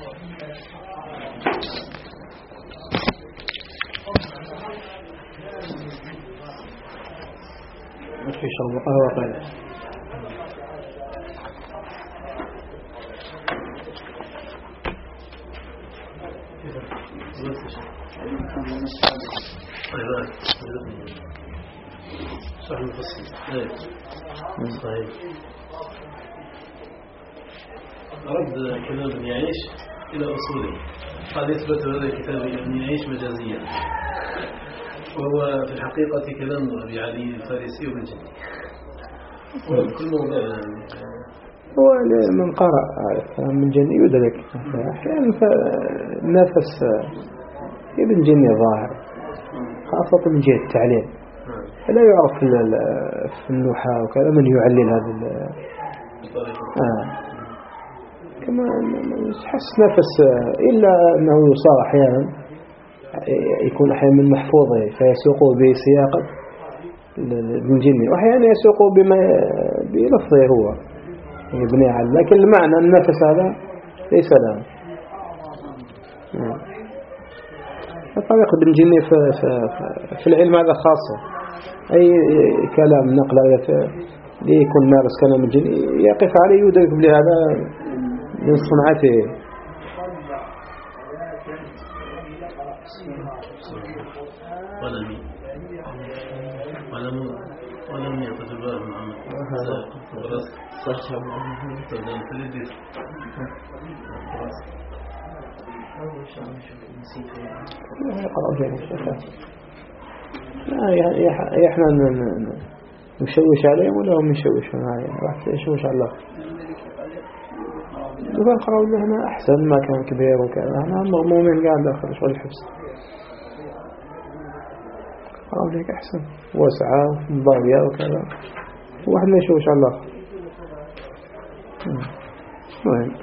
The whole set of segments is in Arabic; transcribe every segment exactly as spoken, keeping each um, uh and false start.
في شرب قهوة قليل. صحيح مفصل صحيح. رد كلام ابن يعيش إلى أصوله، قد يثبت هذا الكتاب ابن يعيش مجازيا، وهو في الحقيقة كلام أبي علي الفارسي وابن جني. كل موضوع هو من قرأ من جني يدرك أحيانا نفس ابن جني ظاهر، خاصة من جهة التعليل، لا يعرف في النحاة وكذا من يعلل هذا آه. كما حس نفس، إلا أنه يصار أحيانا يكون أحيانا من محفوظه فيسوقه بسياقة ابن جني، وأحيانا يسوقه بما بلفظه هو يبني على، لكن المعنى النفس هذا ليس له. طريقة ابن جني في, في, في العلم هذا خاصة، أي كلام نقل ليكون مارس كلام ابن جني يقف عليه يدرك بهذا من صنعته. ولم ولم ولم يتجربه محمد صح لا احنا نشوش عليهم ولا هم يشوشون عليهم، راح يشوش على الله. نقول قرأوا لهنا أحسن، ما كان كبير وكذا، احنا مغمومين قاعد داخل شغل الحبس، قرأوا لك أحسن وسعة ومضاوية وكذا، واحد ما يشوش على الله. مهم.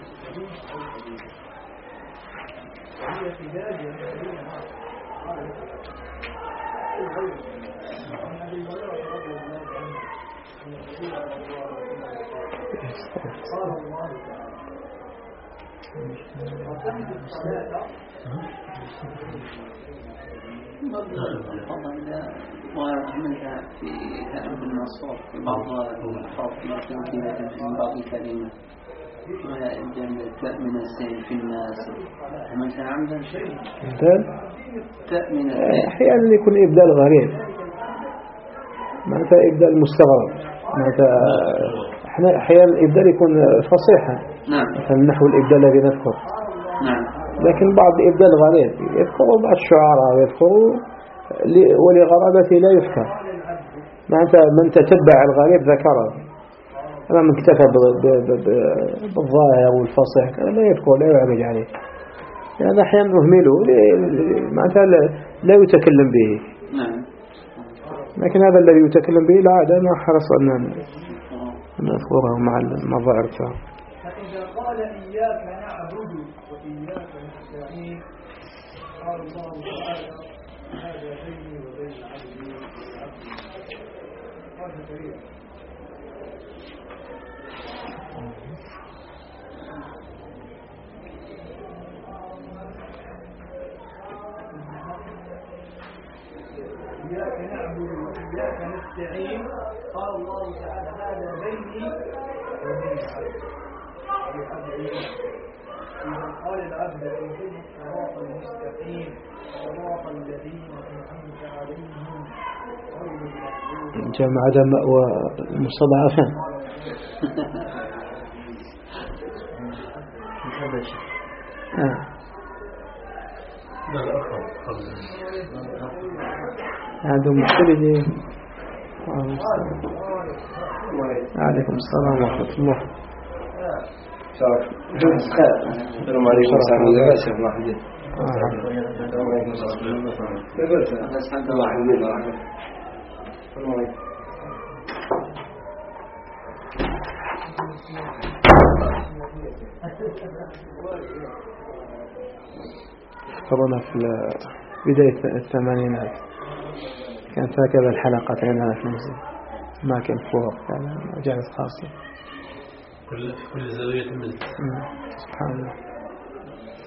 وعملها في كلام ابن مسعود في بعض الألفاظ التي وجدت في بعض الكلمات ويبدأ من السين في الناس، عملتها عمدا شيء تأمين أحيانا يكون إبدال غريب، معناتها إبدال مستغرب، معناتها احنا أحيانا الإبدال يكون فصيحا، نعم، مثلا نحو الإبدال الذي نذكر، نعم، لكن بعض الإبدال غريب يذكروا بعض الشعراء ويذكروا ولغرابته لا يذكر، معناتها من تتبع الغريب ذكره، أما من اكتفى بالظاهر والفصيح لا يذكر لا يعرج عليه، يعني هذا أحيانا نهمله معناتها لا يتكلم به، نعم، لكن هذا الذي يتكلم به لا عادة ما حرص أن نذكره مع المظاهر التام. فإذا قال إياك نعبد وإياك نستعين قال الله تعالى هذا بيني وبين عبدي هذا كريم. إياك نعبد وإياك نستعين قال الله تعالى هذا بيني وبين عبدي. إذا قال العبد اهدنا الصراط المستقيم صراط الذين أنعمت عليهم غير المغضوب. جمع عدم والمستضعفين. هذا مشكلة. عليكم السلام ورحمة الله. السلام عليكم ورحمة الله وبركاته. قرنا في بداية الثمانينات كانت هكذا الحلقات عندنا في المسجد، ما كان فوق، كان مجالس خاصة كل كل زاوية من سبحان الله.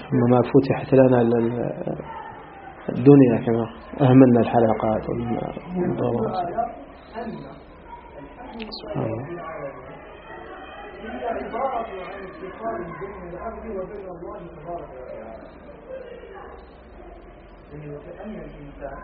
ثم ما فتحت لنا الدنيا كما أهملنا الحلقات والدورات. سبحان الله. هي عبارة عن اتصال بين العبد وبين الله تبارك وتعالى. يعني وكأن الإنسان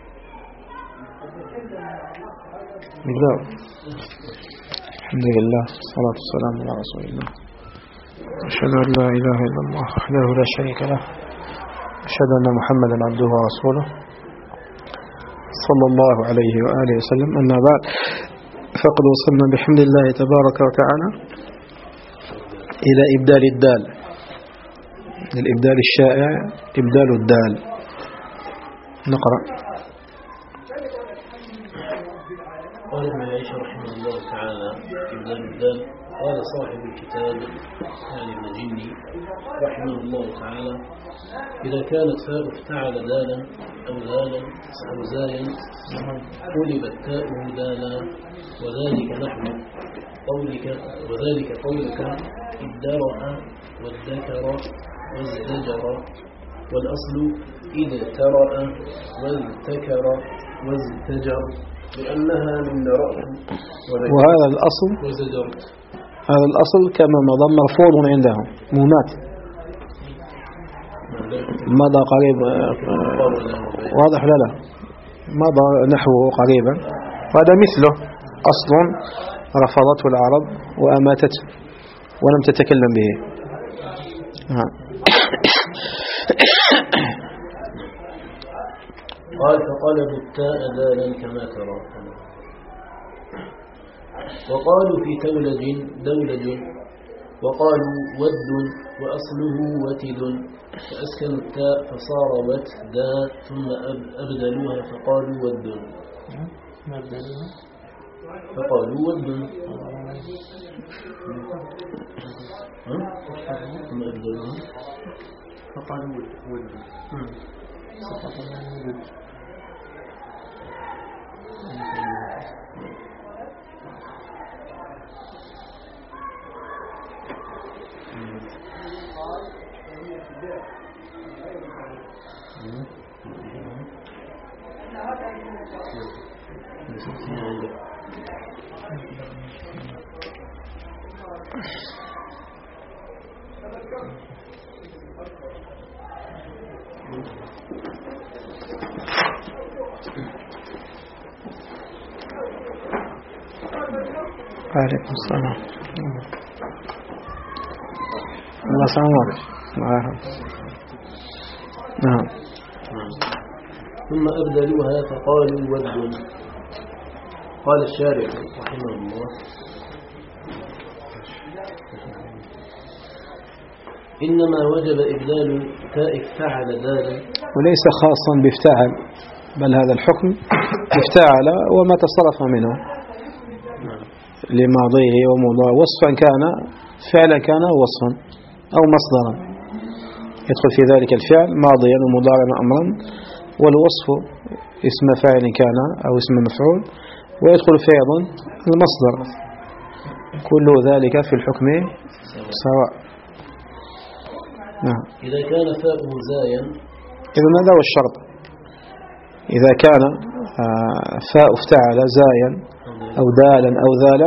بالله. الحمد لله والصلاة والسلام على رسول الله. أشهد أن لا إله إلا الله وحده لا شريك له، أشهد أن محمدا عبده ورسوله صلى الله عليه وآله وسلم. أما بعد، فقد وصلنا بحمد الله تبارك وتعالى إلى إبدال الدال، الإبدال الشائع إبدال الدال. نقرأ. قال ابن عائشة رحمه الله تعالى إبدال الدال. قال صاحب الكتاب يعني المجني رحمه الله تعالى: إذا كانت فاء افتعل دالا أو دالا أو زايا قلبت تاؤه دالا، وذلك نحو قولك وذلك قولك ادرأ وادكر وازدجر، والأصل إذا ترأ وازدكر وازدجر لأنها من درأ وهذا الأصل وزجرت. هذا الأصل كما مضى مرفوض عندهم ممات مضى قريب واضح لا لا مضى نحوه قريبا، وهذا مثله أصل رفضته العرب وأماتته ولم تتكلم به. قال فقلبوا التاء دالا كما ترى. وقالوا في تولج دولج، وقالوا ود وأصله وتد، فأسكنوا التاء فصار وت دا، ثم أبدلوها فقالوا ود فقالوا ود ثم أبدلوها فقالوا ود. عليكم السلام. الله سلامك. نعم. ثم أبدلوها فقالوا ود. قال الشارع رحمه الله: إنما وجب إبدال تاء افتعل دالا، وليس خاصا بافتعل، بل هذا الحكم افتعل وما تصرف منه لماضيه ومضارع، وصفا كان فعلا كان وصفا أو مصدرا، يدخل في ذلك الفعل ماضيا ومضارعا أمرا، والوصف اسم فاعل كان أو اسم مفعول، ويدخل في أيضا المصدر، كل ذلك في الحكم سواء. نعم. إذا كان فاؤه زايا، إذا ماذا هو الشرط؟ إذا كان فاء افتعل زايا أو دالا أو ذالا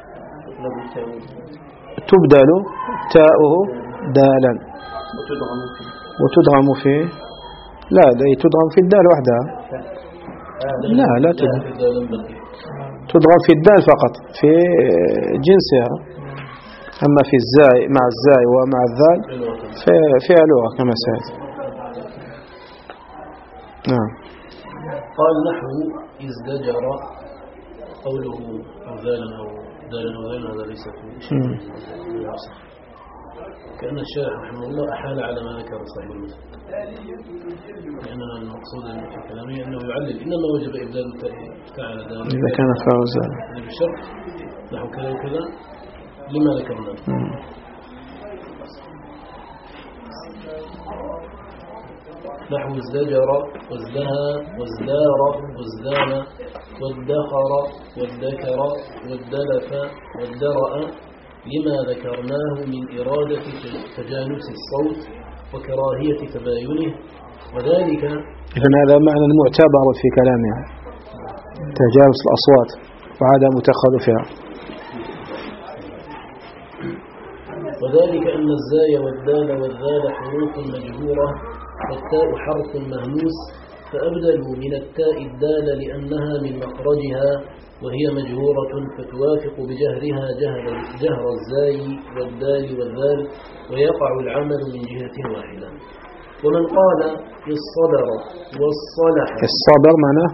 تبدل تاؤه دالا وتدغم فيه، لا تدغم في الدال وحدها، لا لا تدغم تدغم في الدال فقط في جنسها، أما في الزاي مع الزاي ومع الذال فيها لغة كما سيأتي. نعم. قال نحو ازدجر قوله أو ذالا أو ذالا أو ذالا، هذا ليس في شيء كأن الشارع رحمه الله أحال على ما ذكر صاحب المسلم، لأن المقصود في كلامه أنه يعلل إنما وجب إبدال افتعل دالا إذا كان فاوزا بالشرط نحو كذا وكذا لما ذكرنا. نحو ازدجر وازدهى وازدار وازدان وادخر وادكر وادلف وادرأ، لما ذكرناه من إرادة تجانس الصوت وكراهية تباينه، وذلك إذن هذا معنى المعتبر في كلامها، تجاوز الأصوات وعدم تخلفها. وذلك أن الزاي والدال والذال حروف مجهورة والتاء حرف مهموس، فأبدلوا من التاء الدال لأنها من مخرجها وهي مجهورة فتوافق بجهرها جهر, جهر الزاي والدال والذال، ويقع العمل من جهة واحدة. ومن قال الصدر والصلح، الصدر معناه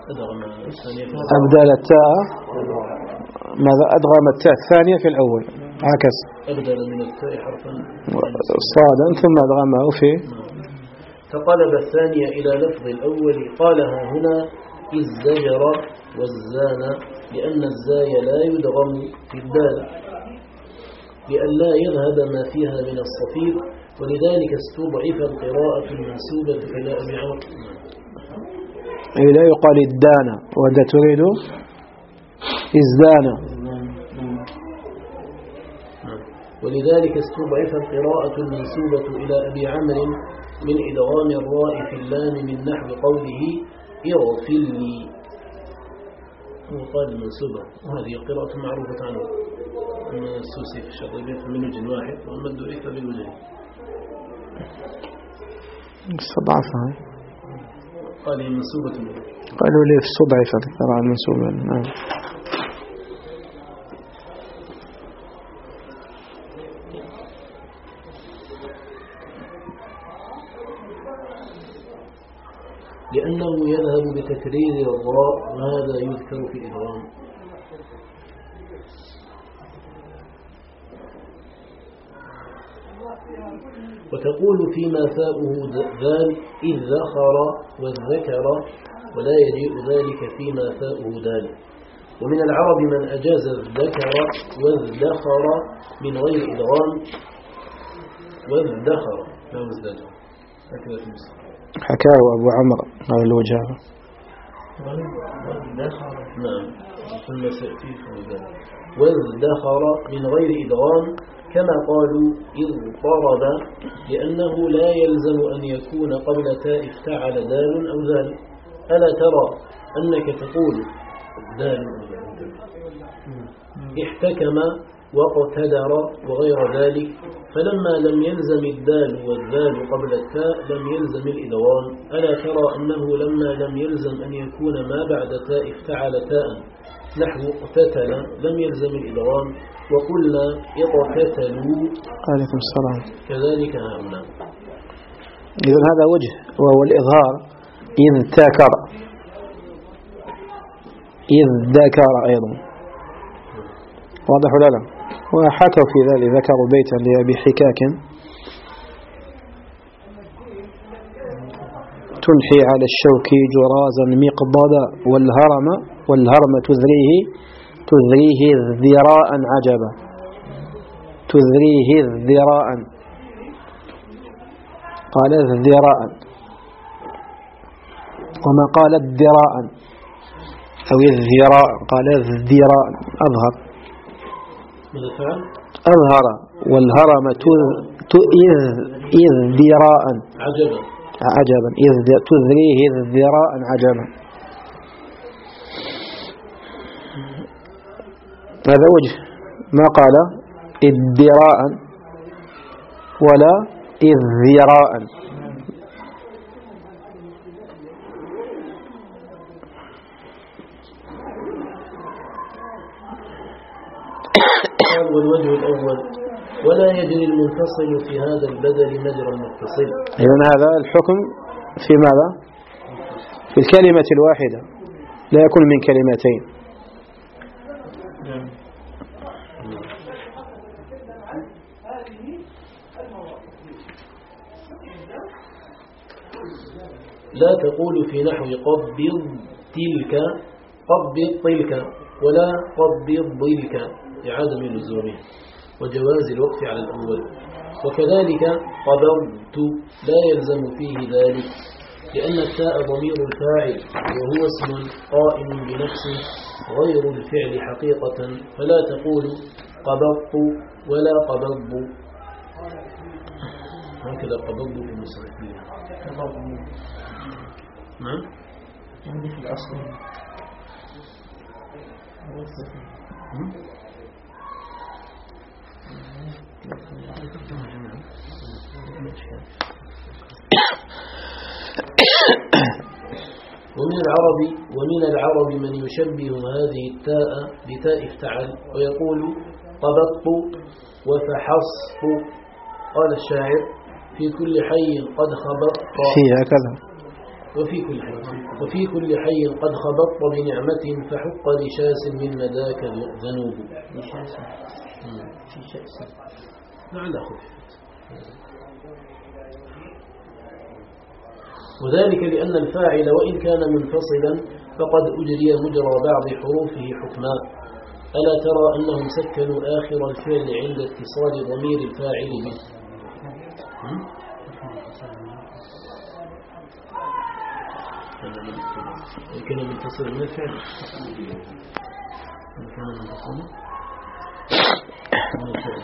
أبدل التاء، ماذا أدغم التاء الثانية في الأول، عكس أبدل من التاء حرفا صادا ثم أدغمه في، فقلب الثانية إلى لفظ الأول. قالها هنا الزجر والزان، لأن الزاي لا يدغم في الدال لأن لا يذهب ما فيها من الصفير، ولذلك استضعف القراءة المنسوبة إلى أبي عمرو. أي لا يقال الدانا، وأنت تريد إزدانا. ولذلك استضعف القراءة المنسوبة إلى أبي عمرو من إدغام الراء في اللام من نحو قوله اغفر لي، وقال المنسوبة، وهذه قراءة معروفة عنه أن السوسي في الشاطبية من وجه واحد وأما الدوري فبالوجه. استضعفها قال هي منسوبة، قالوا لي في استضعف القراءة المنسوبة. نعم. لأنه يذهب بتكرير الراء، وهذا يذكر في الإدغام. وتقول فيما فاؤه ذال إذ ذخر والذكر، ولا يجيء ذلك فيما فاؤه ذال. ومن العرب من أجاز الذكر والذخر من غير إدغام، والذخر لا مزداد هكذا في مصر. حكاه أبو عمرو على الوجه. نعم، ثم سأتي في ذلك. والذخر من غير إدغام، كما قالوا إذ طرد، لأنه لا يلزم أن يكون قبل تاء افتعل دال أو ذال. ألا ترى أنك تقول دال احتكم واقتدر وغير ذلك، فلما لم يلزم الدال والذال قبل التاء لم يلزم الإدغام. ألا ترى أنه لما لم يلزم أن يكون ما بعد تاء افتعل تاء نحو اقتتل لم يلزم الإدغام، وقلنا اقتتلوا. عليكم السلام. كذلك هؤلاء. إذن هذا وجه، وهو الإظهار. إذ تكر، إذ ذكر أيضا، واضح ولا لا؟ وحكوا في ذلك، ذكروا بيتا لأبي حكاك تنحي على الشوك جرازا مقضدا، والهرم والهرم تذريه تذريه ذراء عجبا، تذريه ذراء، قال ذراء، وما قال ذراء أو الذراء، قال ذراء، أظهر أظهر. والهرم إذ إذ ذراء عجبا عجبا، إذ تذريه ذراء عجبا. هذا وجه. ما قال إذ ذراء ولا إذ ذراء. والوجه الأول ولا يجري المنفصل في هذا البدل مجرى المتصل. إذن هذا الحكم في ماذا؟ في الكلمة الواحدة، لا يكون من كلمتين. لا تقول في نحو قبض تلك قبض تلك، ولا قبض ضلك لعدم لزومه وجواز الوقف على الأول. وكذلك قبضت لا يلزم فيه ذلك، لأن التاء ضمير الفاعل وهو اسم قائم بنفسه غير الفعل حقيقة، فلا تقول قبضت ولا قبضت. هكذا قبضوا في المصرفين. نعم يعني في الأصل ومن العرب ومن العرب من يشبه هذه التاء بتاء افتعل ويقول قبضت وفحصت. قال الشاعر في كل حي قد خبطت في هكذا وفي كل حي وفي كل حي قد خبطت بنعمة فحق لشاس من مداك ذنوب. لشاس في شأس لعل خفت. وذلك لأن الفاعل وإن كان منفصلا فقد أجري مجرى بعض حروفه حكما. ألا ترى أنهم سكنوا آخر الفعل عند اتصال ضمير الفاعل به. إن كان منفصل من الفعل إن كان منفصل من الفعل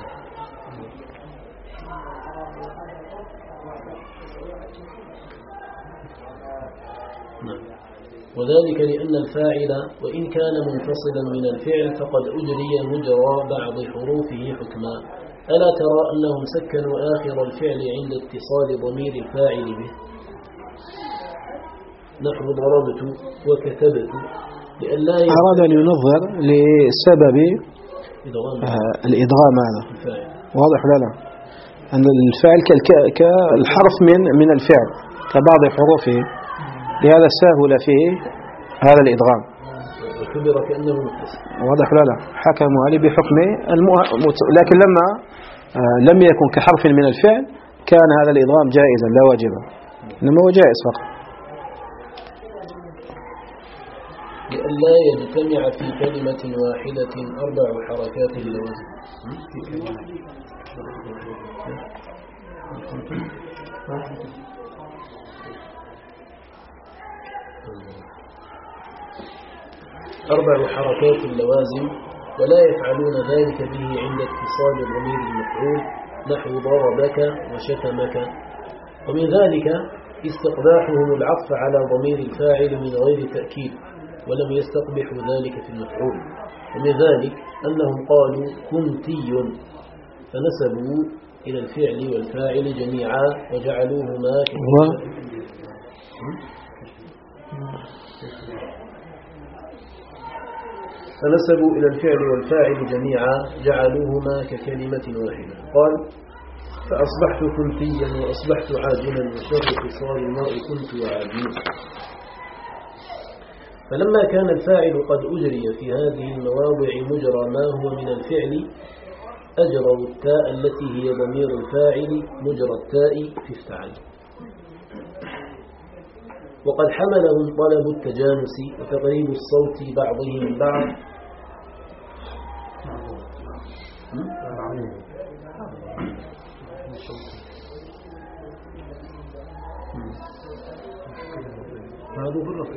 وذلك لأن الفاعل وإن كان منفصلا من الفعل فقد أجري مجرى بعض حروفه حكما. ألا ترى أنهم سكنوا آخر الفعل عند اتصال ضمير الفاعل به نحو ضربت وكتبت لألا أراد أن ينظر لسبب آه الإدغام هذا. واضح لا لا أن الفعل كالحرف من من الفعل كبعض حروفه لهذا سهل فيه هذا الإدغام. وكبر كأنه متصل. واضح لا لا حكموا عليه بحكم المه... لكن لما آه لم يكن كحرف من الفعل كان هذا الإدغام جائزا لا واجبا إنما هو جائز فقط. لئلا يجتمع في كلمة واحدة أربع حركات اللوازم. أربع حركات اللوازم ولا يفعلون ذلك به عند اتصال ضمير المفعول نحو ضربك وشتمك. ومن ذلك استقباحهم العطف على ضمير الفاعل من غير تأكيد ولم يستقبحوا ذلك في المفعول. ومن ذلك أنهم قالوا كنتي فنسبوا إلى الفعل والفاعل جميعا وجعلوهما فنسبوا إلى الفعل والفاعل جميعا جعلوهما ككلمة واحدة. قال فأصبحت كنتيا وأصبحت عاجلا وشر خصال المرء كنت وعاجلا. فلما كان الفاعل قد أجري في هذه المواضع مجرى ما هو من الفعل أجروا التاء التي هي ضمير الفاعل مجرى التاء في افتعل. وقد حملهم طلب التجانس وتقريب الصوت بعضه من بعض هذا بالرفع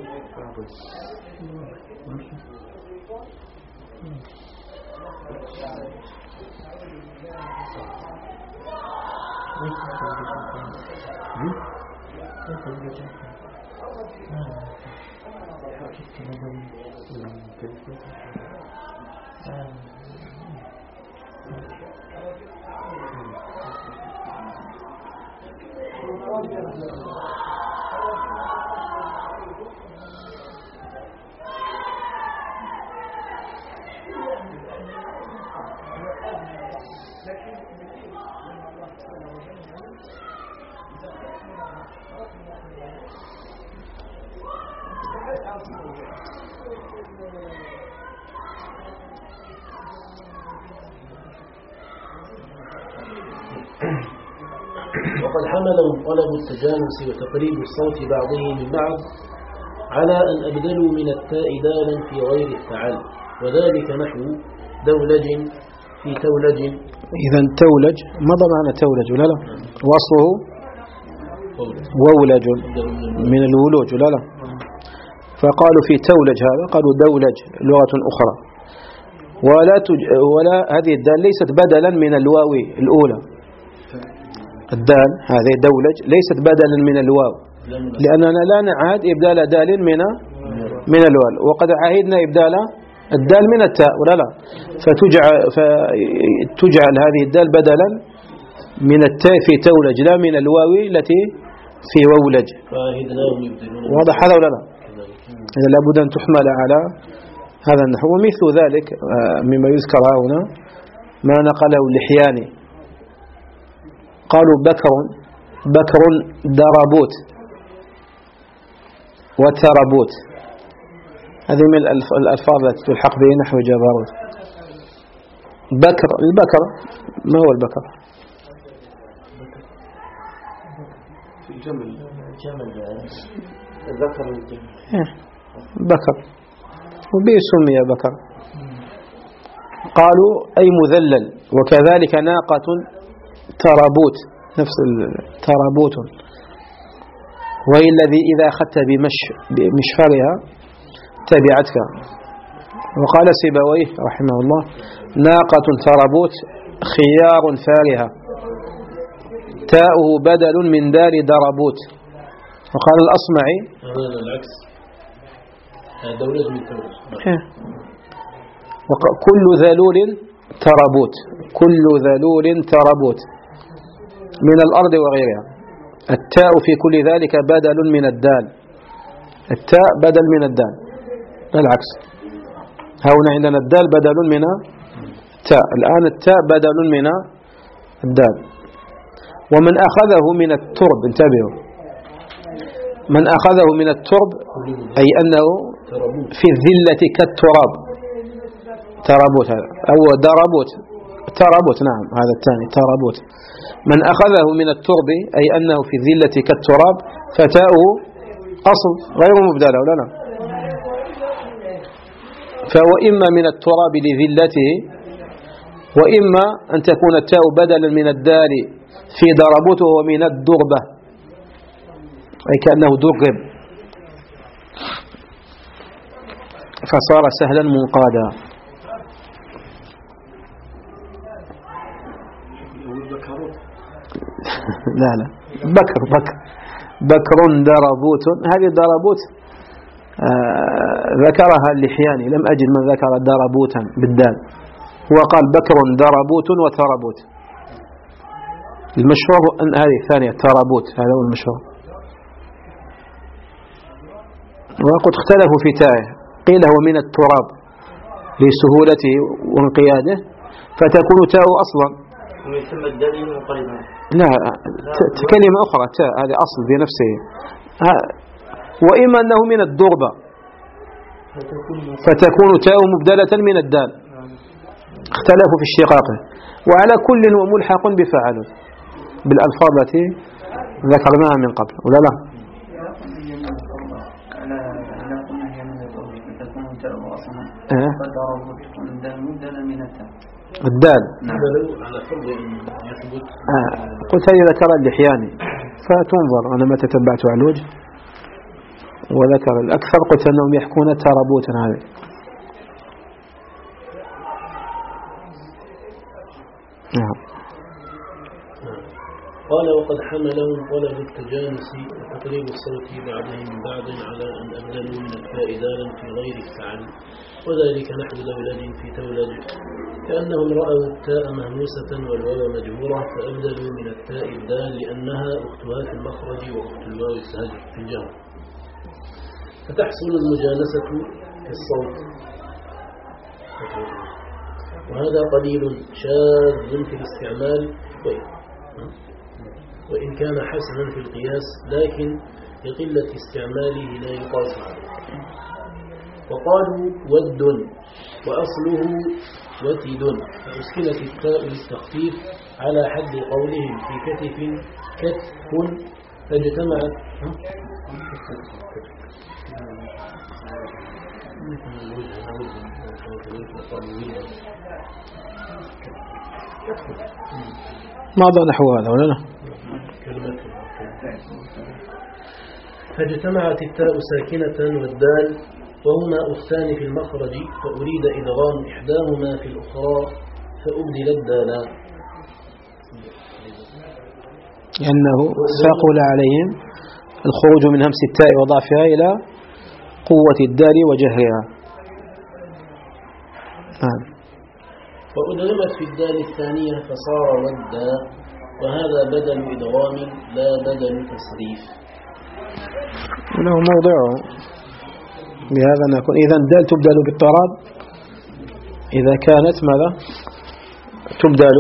وقد حملهم طلب التجانس وتقريب الصوت بعضه من بعض على أن أبدلوا من التاء دالا في غير افتعل وذلك نحو دولج في تولج. إذا تولج ماذا معنى تولج ولا لا وصله وولج من الولوج ولا لا فقالوا في تولج هذا قالوا دولج لغة أخرى ولا تج... ولا هذه الدال ليست بدلا من الواو الأولى الدال هذه دولج ليست بدلا من الواو، لأننا لا نعاد إبدال دال من من الواو، وقد عهدنا إبدال الدال من التاء ولا لا، فتجعل, فتجعل هذه الدال بدلا من التاء في تولج لا من الواو التي في وولج. واضح هذا ولا لا؟ إذا لابد أن تحمل على هذا النحو. ومثل ذلك مما يذكر هنا ما نقله اللحياني، قالوا بكر بكر دربوت وتربوت، هذه من الألفاظ التي تلحق به نحو جبروت. بكر، البكر ما هو البكر؟ جمل جمل البكر بكر، وبه سمي بكر. قالوا أي مذلل. وكذلك ناقة تربوت، نفس تربوت، وهي الذي إذا أخذت بمش بمشفرها تبعتك. وقال سيبويه رحمه الله ناقة تربوت خيار فارهة، تاؤه بدل من دار دربوت. وقال الأصمعي هذا العكس، دولة من دولة. كل ذلول تربوت، كل ذلول تربوت من الأرض وغيرها. التاء في كل ذلك بدل من الدال، التاء بدل من الدال، لا العكس. هنا عندنا الدال بدل من التاء، الآن التاء بدل من الدال. ومن أخذه من الترب، انتبهوا، من أخذه من الترب أي أنه في الذلة كالتراب، تربوت هذا أو دربوت، تربوت نعم هذا الثاني تربوت. من أخذه من الترب أي أنه في الذلة كالتراب، فتاؤه أصل غير مبدلة ولا لا، فهو إما من التراب لذلته، وإما أن تكون التاء بدلا من الدال في دربوت وهو من الدربة أي كأنه درب فصار سهلا منقادا. لا لا بكر بكر بكر دربوت، هذه دربوت آه ذكرها اللحياني، لم أجد من ذكر دربوتا بالدال، هو قال بكر دربوت وتربوت. المشهور أن هذه الثانية تربوت، هذا هو المشهور. وقد اختلفوا في تائه، قيل هو من التراب لسهولته وانقياده فتكون تاء أصلا، ويسمى الدليل مقربا. لا كلمة أخرى تاء، هذا أصل في نفسه. وإما أنه من الدربة فتكون تاء مبدلة من الدال، اختلفوا في الشقاق. وعلى كل وملحق بفعل بالألفاظ التي ذكرناها من قبل ولا لا؟ الدال آه. قلت هذه ذكر اللحياني فتنظر، أنا ما تتبعت على الوجه وذكر الأكثر، قلت أنهم يحكون تربوتا هذه. نعم. قال وقد حملهم طلب التجانس وتقريب الصوت بعضهم من بعض على أن أبدلوا من التاء دالا في غير الفعل، وذلك نحو دولج في تولج، كأنهم رأوا التاء مهموسة والواو مجهورة فأبدلوا من التاء الدال لأنها أختها في المخرج وأخت الواو في الجهر، فتحصل المجانسة في الصوت. وهذا قليل شاذ في الاستعمال وإن كان حسنا في القياس، لكن لقلة استعماله لا يقاس عليه. وقالوا ود وأصله وتد، فأسكنت التاء للتخفيف على حد قولهم في كتف كتف، فاجتمعت ماذا نحو هذا ولا لا؟ فاجتمعت التاء ساكنة والدال وهما أختان في المخرج، فأريد إدغام إحداهما في الأخرى فأبدل الدالان. لأنه ثقل عليهم الخروج من همس التاء وضعفها إلى قوة الدال وجهرها. آه. وأدغمت في الدال الثانية فصار ودا، وهذا بدل إدغام لا بدل تصريف. له موضعه. بهذا نكون إذا الدال تبدل بالطراد إذا كانت ماذا تبدل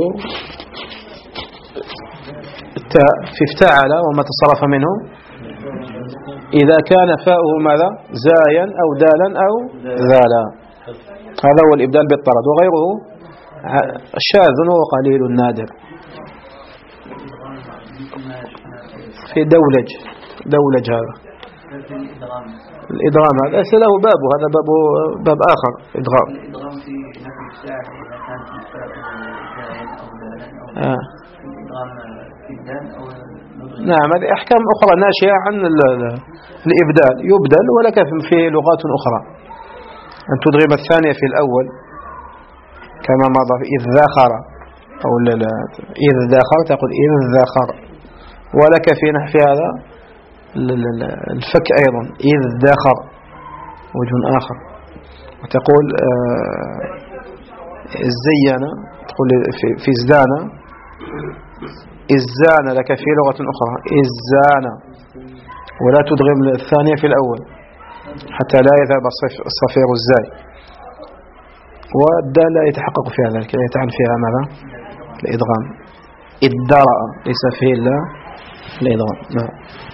في افتعل وما تصرف منه إذا كان فاؤه ماذا زايا أو دالا أو ذالا. هذا هو الإبدال بالطرد، وغيره شاذ وقليل نادر. في دولج دولج هذا الإدغام هذا ليس له باب، هذا باب باب آخر. إدغام الإدغام في نفي الساعة إذا كانت الفاء زايا أو دالا أو آه. الإدغام في الدال أو نعم، هذه أحكام أخرى ناشئة عن الإبدال، يبدل ولك في لغات أخرى أن تدغم الثانية في الأول كما مضى إذ ذاخر أو لا لا إذ ذاخر تقول إذ ذاخر، ولك في نحو هذا الفك أيضا إذ ذاخر وجه آخر، وتقول الزينة تقول في الزانة الزانة لك في لغة أخرى الزانة، ولا تدغم الثانية في الأول حتى لا يذهب الصفير الزاي، والدال لا يتحقق في هذا يتعن فيها ماذا الإدغام. الدرأ ليس فيه إلا الإدغام. نعم.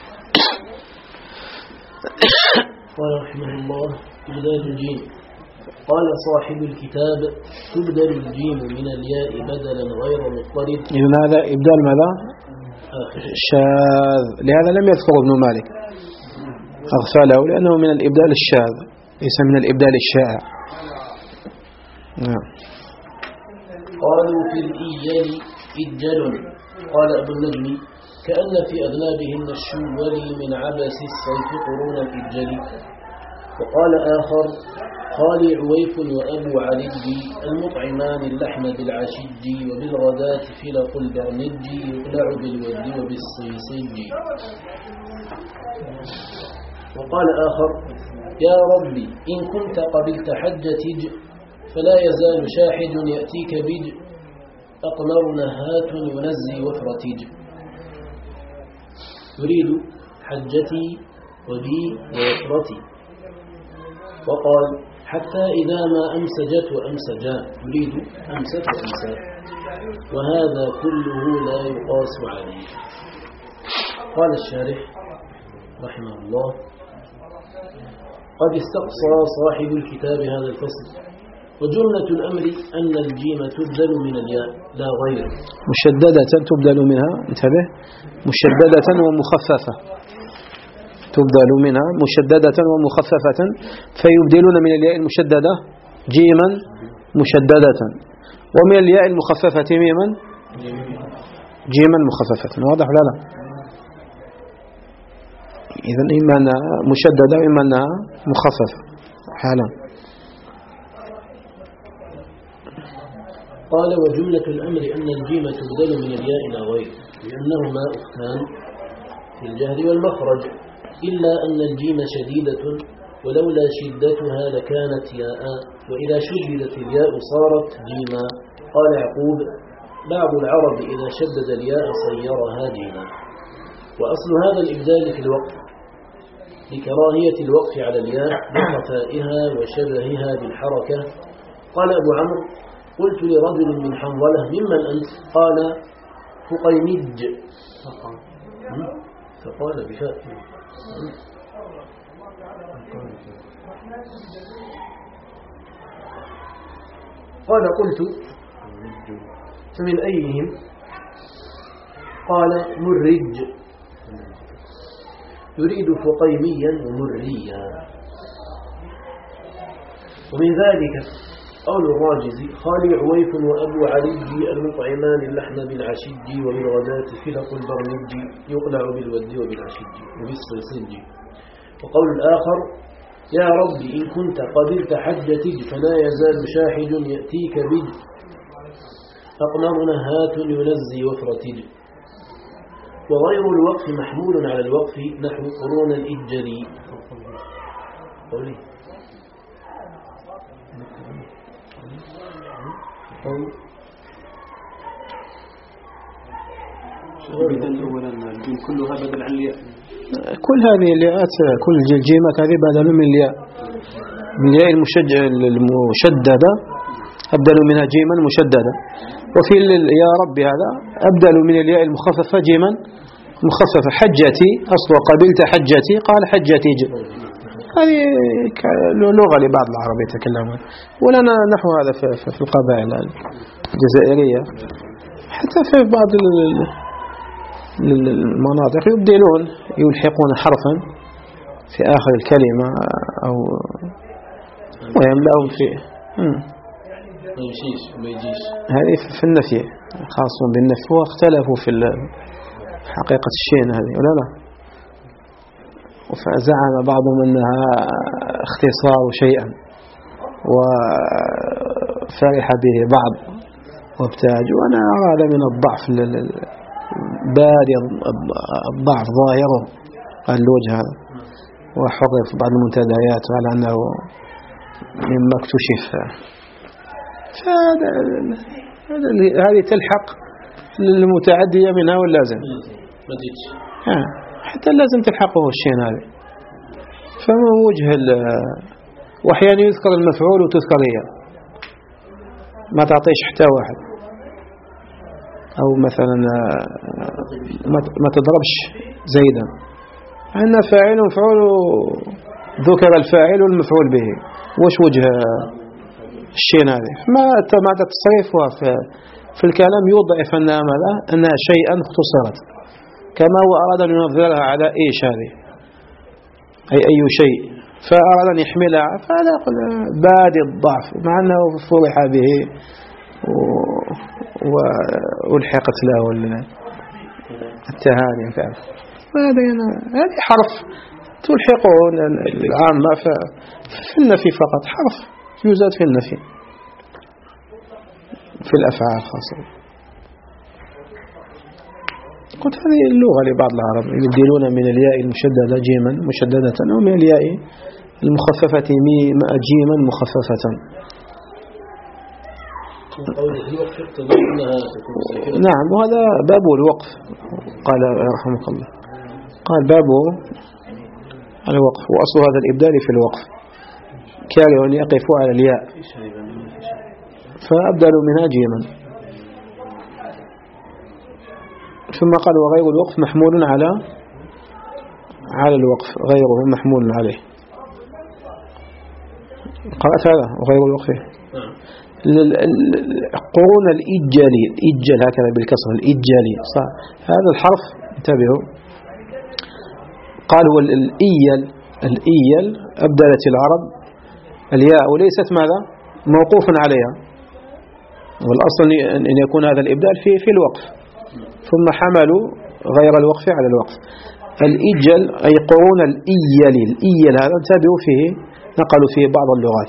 قال رحمه الله إبدال الجيم. قال صاحب الكتاب تبدل الجيم من الياء بدلا غير مضطرد. إذن هذا إبدال ماذا شاذ، لهذا لم يذكر ابن مالك أغفله لأنه من الإبدال الشاذ ليس من الإبدال الشائع. نعم. قالوا في الإيال إجل. قال أبو النجم كأن في أذنابهن الشول من عبس الصيف قرون الإجل. وقال آخر خالي عويف وأبو علي المطعمان اللحم بالعشج وبالغداة فلق البرنج يقلع بالود وبالصيصج. وقال آخر يا ربي إن كنت قبلت حجتج فلا يزال شاحد يأتيك بج أقمر نهات ينزي وفرتج. يريد حجتي وبي ووفرتي. وقال حتى إذا ما أمسجت وأمسجا يريد أمست وأمسات، وهذا كله لا يقاس عليه. قال الشارح رحمه الله قد استقصى صاحب الكتاب هذا الفصل، وجملة الأمر أن الجيم تبدل من الياء لا غير. مشددة تبدل منها، انتبه، مشددة ومخففة تبدل منها مشددة ومخففة، فيبدلون من الياء المشددة جيما مشددة، ومن الياء المخففة ميما جيما مخففة. واضح ولا لا؟ إذن إما أنها مشددة وإما أنها مخففة حالا. قال وجملة الأمر أن الجيم تبدل من الياء لا غير، لأنهما أختان في الجهر والمخرج، إلا أن الجيم شديدة ولولا شدتها لكانت ياء، وإذا شددت الياء صارت جيما. قال يعقوب بعض العرب إذا شدد الياء صيرها جيما. وأصل هذا الإبدال في الوقف لكراهية الوقف على الياء بخفائها وشبهها بالحركة. قال أبو عمرو قلت لرجل من حنظلة ممن أنت؟ قال فقيمج، فقال بفاء. قال قلت فمن أيهم؟ قال مرج، يريد فقيميا ومريا. ومن ذلك قول الراجز خالي عويف وأبو علي المطعمان اللحم بالعشج وبالغداة فلق البرنج يقلع بالود وبالعشج وبالصيصج. وقول الآخر يا ربي إن كنت قبلت حجتج فلا يزال شاحد يأتيك بج أقمر نهات ينزي وفرتج. وغير الوقف محمول على الوقف نحو قرون الإجلي. قولي أولا الجيم كلها بدل عن الياء. كل هذه الياءات كل الجيمات هذه بدل من الياء من الياء المشددة أبدلوا منها جيما مشددة. وفي يا رب هذا أبدلوا من الياء المخففة جيما مخففة. حجتي أصل قبلت حجتي قال حجتي جي. هذه لغة لبعض العرب يتكلمون ولنا نحو هذا في القبائل الجزائرية حتى في بعض المناطق يبدلون يلحقون حرفا في آخر الكلمة أو ويملأون فيه ما يمشيش ما يجيش. هذه في النفي خاص بالنفي واختلفوا في حقيقة الشين هذه ولا لا. فزعم بعضهم أنها اختصار شيئا وفرح به بعض وابتاج. وأنا أرى هذا من الضعف بادي الضعف ظاهره قال الوجه هذا وحضر في بعض المنتديات على أنه مما اكتشف. هذه تلحق المتعدية منها واللازم حتى اللازم تلحقه الشيء هذا. فما وجه وأحيانا يذكر المفعول وتذكر هي ما تعطيش حتى واحد. أو مثلا ما تضربش زيدا أن فاعل ومفعول ذكر الفاعل والمفعول به. وش وجه الشيء هذا؟ ما ما تصريفها في في الكلام يضعف أنها ماذا أنها شيئا اختصرت كما هو أراد أن ينظرها على إيش هذه أي أي شيء فأراد أن يحملها فهذا يقول بادي الضعف مع أنه فرح به والحقت له التهاني. هذا هذه حرف تلحقه العامة في النفي فقط حرف يوجد في النفي في الأفعال خاصة. قلت هذه اللغة لبعض العرب يبدلون من الياء المشددة جيما مشددة ومن الياء المخففة جيما مخففة. نعم وهذا باب الوقف قال رحمه الله قال باب الوقف وأصل هذا الإبدال في الوقف كارهوا أن يقفوا على الياء فأبدلوا منها جيما. ثم قال وغير الوقف محمول على على الوقف غيره محمول عليه. قرأت هذا وغير الوقف قرون الإجلي الإجل هكذا بالكسر الإجلي صح. هذا الحرف انتبهوا قال هو الإيل الإيل أبدلت العرب الياء وليست ماذا موقوف عليها والأصل أن يكون هذا الإبدال في في الوقف ثم حملوا غير الوقف على الوقف. الإجل أي قرون الإيل الإيل هذا انتبهوا فيه نقلوا فيه بعض اللغات.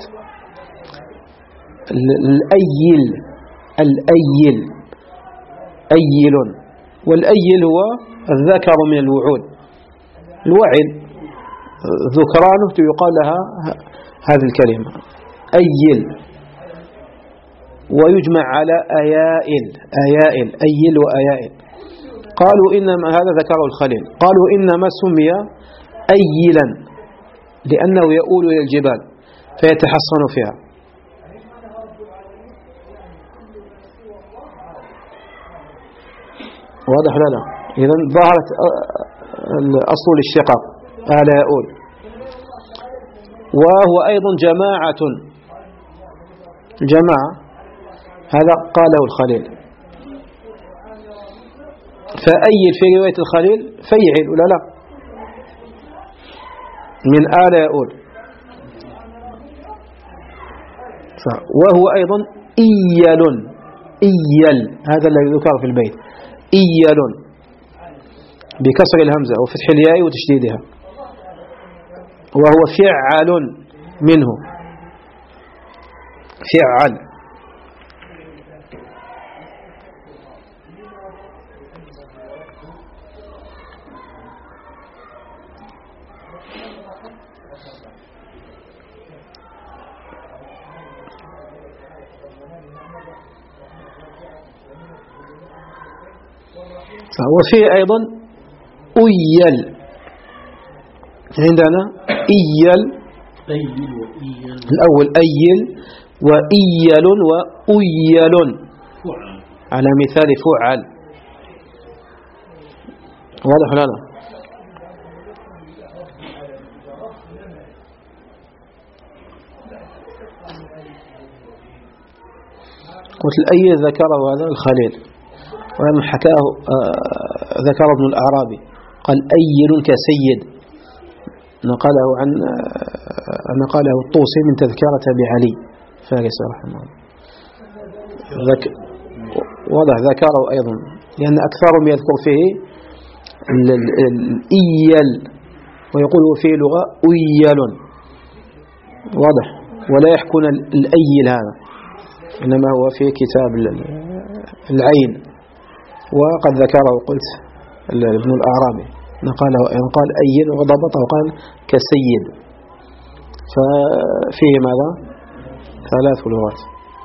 الأيل الأيل أيل والأيل هو الذكر من الوعود الوعد ذكرانه يقال لها هذه الكلمة أيل ويجمع على أيائل أيائل أيل وأيائل. قالوا إنما هذا ذكره الخليل قالوا إنما سمي أيلا لأنه يؤول إلى الجبال فيتحصن فيها. واضح لا لا إذن ظهرت أصل الاشتقاق آل يؤول. وهو أيضا جماعة جماعة هذا قاله الخليل فأيل في رواية الخليل فيعل ولا لا من آل يؤول. وهو أيضا إيل إيل هذا الذي ذكر في البيت إيل بكسر الهمزة وفتح الياء وتشديدها. وهو فعل منه فعل وفيه أيضا أيل، عندنا إيل الأول أيل وإيل وأيل على مثال فعل. واضح لنا؟ قلت الأيل ذكره هذا الخليل، وأن حكاه آه ذكر ابن الأعرابي قال أيل كسيد، نقله عن آه نقله الطوسي من تذكرة بعلي فارس رحمه الله. ذك واضح ذكره أيضا، لأن أكثرهم يذكر فيه الإيل ويقول فيه لغة أيل، واضح، ولا يحكون الأيل هذا، إنما هو في كتاب العين. وقد ذكره قلت ابن الأعرابي نقاله أيضا قال أيل وضبطه وقال كسيد، ففيه ماذا؟ ثلاث لغات.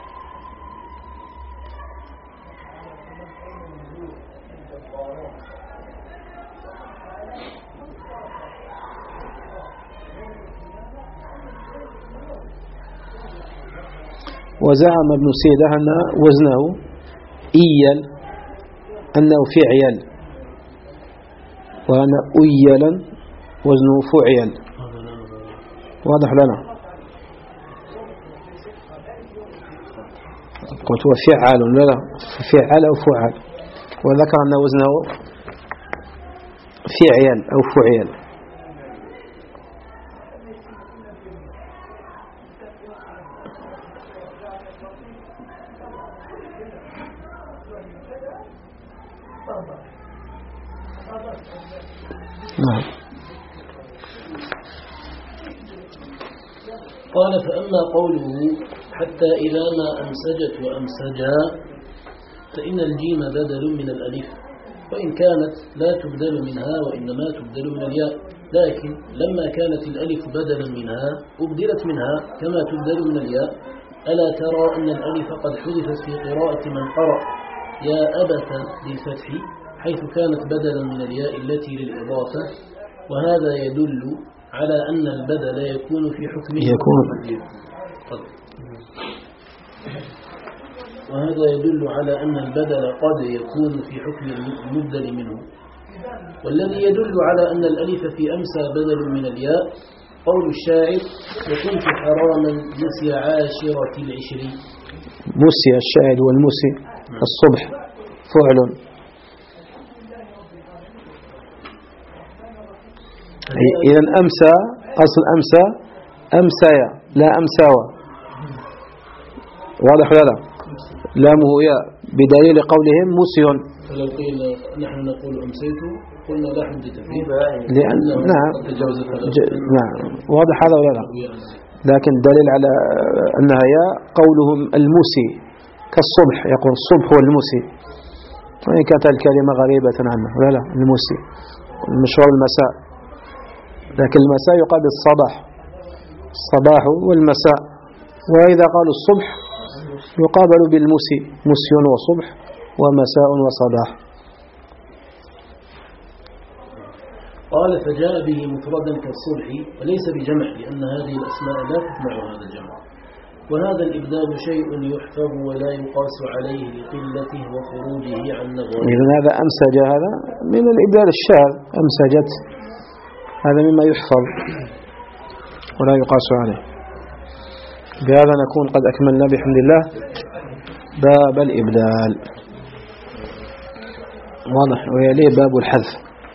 وزعم ابن سيدة أن وزنه إيل أنه فعيل، وأن أيلا وزنه فعيل. واضح لنا؟ قلت هو فعال، لا لا فعل أو فعل، وذكر أن وزنه فعيل أو فعيل. نعم. قال فأما قوله حتى إذا ما أمسجت وأمسجا فإن الجيم بدل من الألف، وإن كانت لا تبدل منها وإنما تبدل من الياء، لكن لما كانت الألف بدلا منها أبدلت منها كما تبدل من الياء. ألا ترى أن الألف قد حذفت في قراءة من قرأ يا أبت بالفتح حيث كانت بدلا من الياء التي للإضافة، وهذا يدل على أن البدل يكون في حكمه يكون وهذا يدل على أن البدل قد يكون في حكم المبدل منه. والذي يدل على أن الألف في أمسى بدل من الياء قول الشاعر وكنت حراما مسي عاشرة العشرين. مسي الشاهد والمسي الصبح فعل. إذن أمسى أصل أمسى أمسايا لا أمساوى. واضح ولا لا؟ لامه ياء بدليل قولهم مسيون. فلو قيل نحن نقول أمسيت قلنا لا حد تفريد لأن نعم نعم واضح هذا ولا لا؟ لكن دليل على أنها ياء قولهم المسي كالصبح، يقول الصبح هو المسي، وإن كانت الكلمة غريبة عنه ولا لا؟ المسي المشوار المساء، لكن المساء يقابل الصباح، الصباح والمساء. وإذا قالوا الصبح يقابل بالمسي، مسي وصبح ومساء وصباح. قال فجاء به مفردا كالصبح وليس بجمع، لأن هذه الأسماء لا تجمع هذا الجمع. وهذا الإبدال شيء يحفظ ولا يقاس عليه لقلته وخروجه عن نظره. إذن هذا أمسج، هذا من الإبدال الشاذ، أمسجت هذا مما يحفظ ولا يقاس عليه. بهذا نكون قد أكملنا بحمد الله باب الإبدال. واضح. ويليه باب الحذف.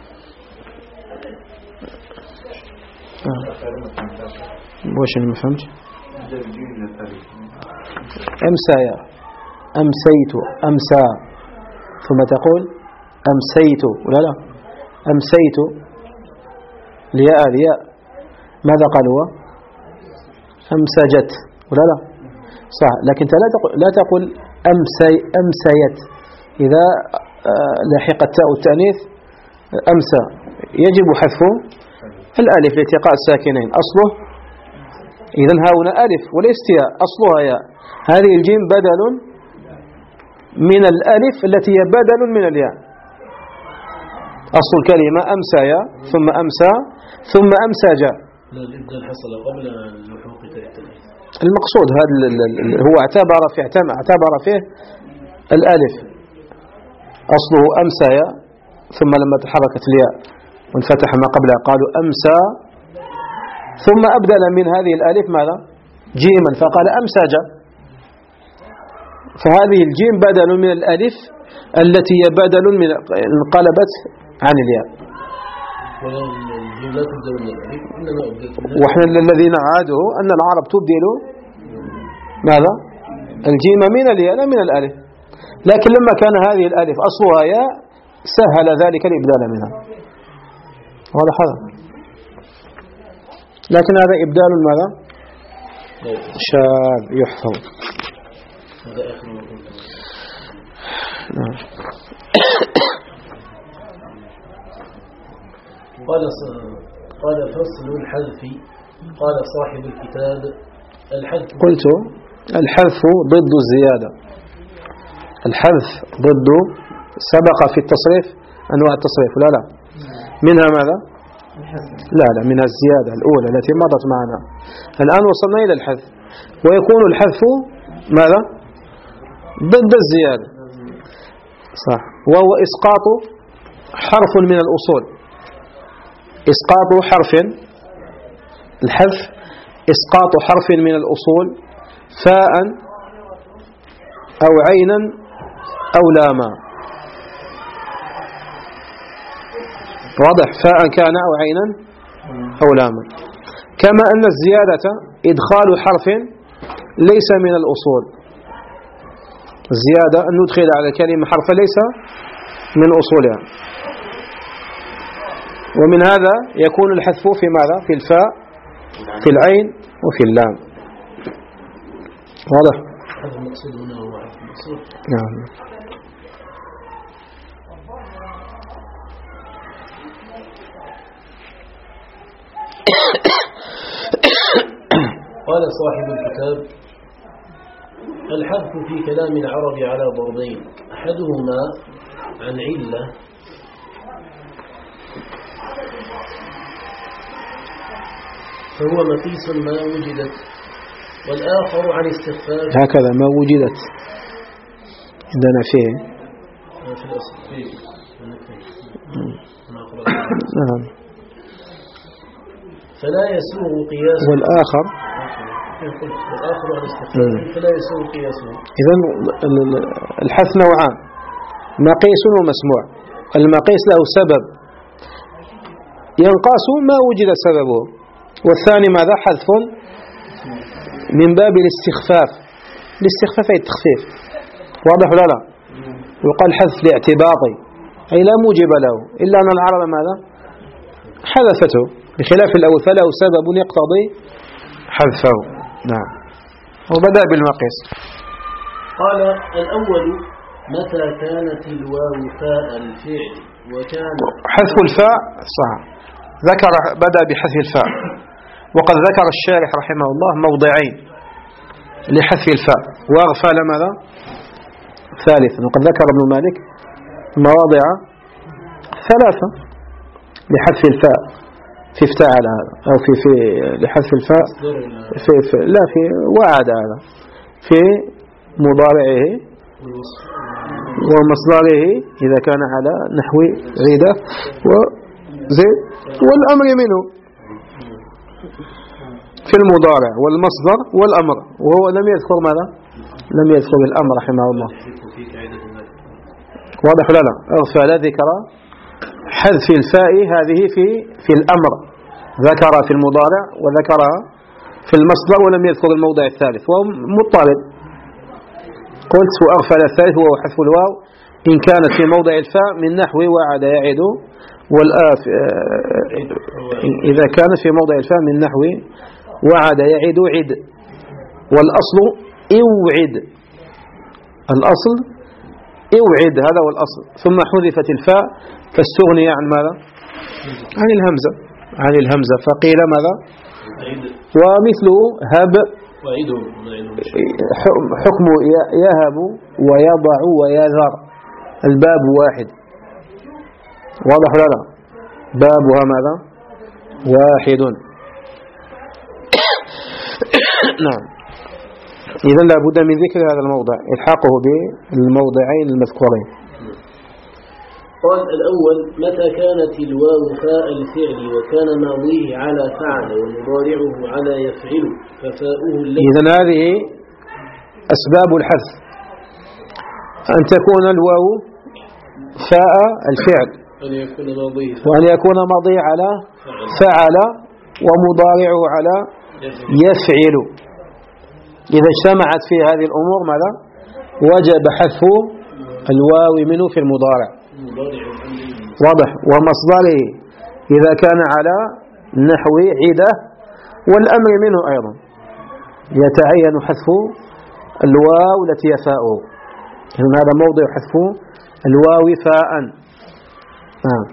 وش اللي ما فهمت؟ أمسى يا أمسيت أمسى، ثم تقول أمسيت ولا لا؟ أمسيت الياء الياء ماذا قال هو؟ أمسجت ولا لا؟ صح، لكن لا تقول لا تقول أمسي أمسيت. إذا لاحق التاء والتأنيث أمسى يجب حذف الألف لالتقاء الساكنين أصله إذن هنا ألف وليست ياء أصلها ياء. هذه الجيم بدل من الألف التي هي بدل من الياء. أصل الكلمة أمسى ياء ثم أمسى ثم أمسى جاء. لا الإبدال حصل قبل لحوق التأنيث. المقصود هذا هو اعتبر في اعتبر فيه الألف أصله أمسى ياء ثم لما تحركت الياء وانفتح ما قبلها قالوا أمسى ثم أبدل من هذه الألف ماذا؟ جيما فقال أمسى جاء. فهذه الجيم بدل من الألف التي هي بدل من انقلبت عن الياء. وإحنا الذي نعاده أن العرب تبدل ماذا؟ الجيم من الياء لا من الألف. لكن لما كان هذه الألف أصلها ياء سهل ذلك الإبدال منها. واضح هذا؟ لكن هذا إبدال ماذا؟ شاذ يحفظ. قال قال فصل الحذف. قال صاحب الكتاب الحذف. قلت الحذف ضد الزيادة. الحذف ضد سبق في التصريف أنواع التصريف لا لا منها ماذا؟ لا لا من الزيادة الأولى التي مضت معنا. الآن وصلنا إلى الحذف ويكون الحذف ماذا؟ ضد الزيادة صح. وهو إسقاط حرف من الأصول. إسقاط حرف الحذف إسقاط حرف من الأصول فاء أو عينا أو لاما. واضح فاء كان أو عينا أو لاما. كما أن الزيادة إدخال حرف ليس من الأصول. الزيادة أن ندخل على الكلمة حرفا ليس من أصولها. ومن هذا يكون الحذف في ماذا؟ في الفاء في العين وفي اللام. واضح؟ هذا المقصود هنا هو حذف المقصود. نعم. قال صاحب الكتاب الحذف في كلام العرب على ضربين أحدهما عن علة فهو مقيس ما وجدت والآخر عن استخفاف. هكذا ما وجدت عندنا فيه في الأصل فيه نعم. فلا يسوغ قياس والآخر والآخر عن استخفاف فلا يسوغ قياسه. إذن الحذف نوعان مقيس ومسموع. المقيس له سبب ينقاس ما وجد سببه والثاني ماذا؟ حذف من باب الاستخفاف. الاستخفاف أي التخفيف. واضح ولا لا؟ يقال حذف لاعتباطي أي لا موجب له إلا أن العرب ماذا؟ حذفته بخلاف الأول فله سبب يقتضي حذفه. نعم. وبدأ بالمقيس. قال الأول متى كانت الواو فاء الفعل وكان حذف الفاء صح. ذكر بدأ بحذف الفاء وقد ذكر الشارح رحمه الله موضعين لحذف الفاء وأغفل ماذا؟ ثالثا. وقد ذكر ابن مالك مواضع ثلاثة لحذف الفاء في افتعل هذا أو في في لحذف الفاء في, في لا في وعد هذا في مضارعه ومصدره إذا كان على نحو عيدة وزيد والأمر منه في المضارع والمصدر والأمر وهو لم يذكر ماذا؟ لم يذكر الأمر رحمه الله. واضح لا لا أغفل ذكر حذف الفاء هذه في في الأمر ذكر في المضارع وذكرها في المصدر ولم يذكر الموضع الثالث وهو مضطرد. قلت وأغفل الثالث وهو حذف الواو إن كانت في موضع الفاء من نحو وعد يعد والآف إذا كانت في موضع الفاء من نحو وعد يعد عد والأصل اوعد. الأصل اوعد، هذا هو الأصل. ثم حذفت الفاء فاستغني عن ماذا؟ عن الهمزة، عن الهمزة فقيل ماذا؟ ومثله هب، حكم يهب ويضع ويذر، الباب واحد، واضح ولا لا؟ بابها ماذا؟ واحد. نعم. إذا لا بد من ذكر هذا الموضع إلحاقه بالموضعين المذكورين. قال الأول: متى كانت الواو فاء الفعل وكان ماضيه على فعل ومضارعه على يفعل ففاؤه التي. إذا هذه أسباب الحذف: أن تكون الواو فاء الفعل، وأن يكون ماضيه على فعل ومضارعه على يفعل. إذا اجتمعت في هذه الأمور ماذا؟ وجب حذف الواو منه في المضارع، واضح. ومصدره إذا كان على نحو عدة والأمر منه أيضا يتعين حذف الواو التي يفاؤه. هذا موضع حذف الواو فاء. آه.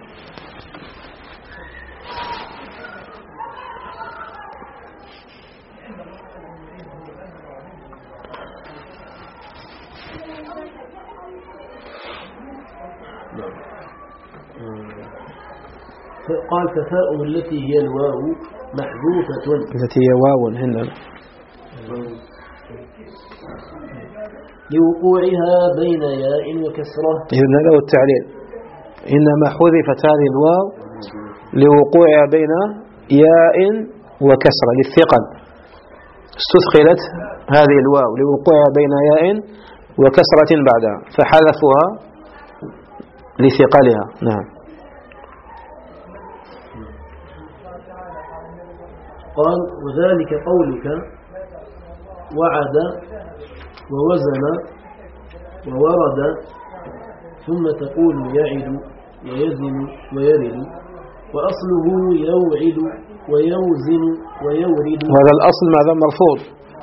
قال ففاؤه التي هي الواو محذوفة، التي هي واو هنا لوقوعها بين ياء وكسرة. إذن هذا هو التعليل، إنما حذفت هذه الواو لوقوعها بين ياء وكسرة للثقل، استثقلت هذه الواو لوقوعها بين ياء وكسرة بعدها فحذفوها لثقلها. نعم. قال وذلك قولك وعد ووزن وورد، ثم تقول يعد ويزن ويرد، وأصله يوعد ويوزن ويورد. وهذا الأصل ماذا؟ مرفوض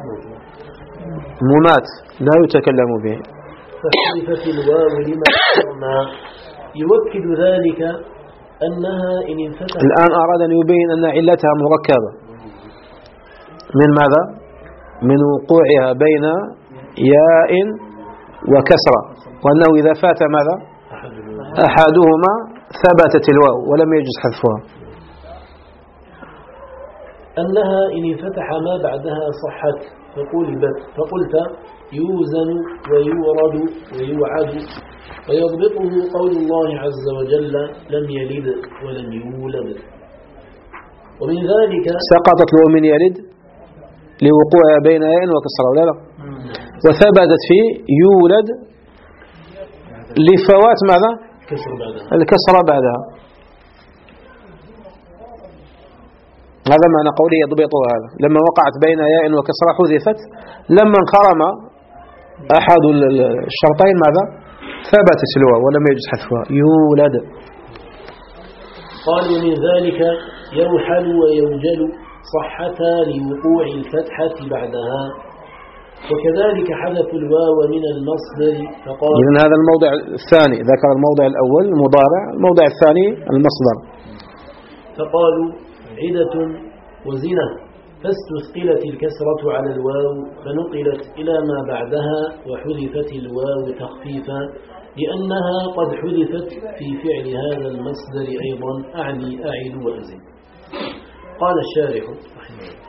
منات لا يتكلم به. فحذفت الواو لما قرنا، يؤكد ذلك أنها إن انفتحت. الآن أراد أن يبين أن علتها مركبة من ماذا؟ من وقوعها بين ياء وكسرة، وأنه إذا فات ماذا؟ أحدهما ثبتت الواو ولم يجوز حذفها. أنها إن انفتح ما بعدها صحت فقلبت، فقلت يوزن ويورد ويوعد. ويضبطه قول الله عز وجل لم يلد ولم يولد. ومن ذلك سقطت له من يلد لوقوعها بين ياء وكسرة ولا لا؟ وثبتت في يولد لفوات ماذا؟ الكسرة بعدها. هذا معنى قوله يضبطه. هذا لما وقعت بين ياء وكسرة حذفت، لما انخرم أحد الشرطين ماذا؟ ثبتت الواو ولم يجوز حذفها. يولد. قال ومن ذلك يوحل ويوجل صحتا لوقوع الفتحة بعدها، وكذلك حذف الواو من المصدر. فقال إذن هذا الموضع الثاني، ذكر الموضع الأول المضارع، الموضع الثاني المصدر. فقالوا عدة وزنة، فاستثقلت الكسرة على الواو فنقلت إلى ما بعدها وحذفت الواو تخفيفا، لأنها قد حذفت في فعل هذا المصدر أيضا، أعني أعد وأزن. قال الشارح رحمه الله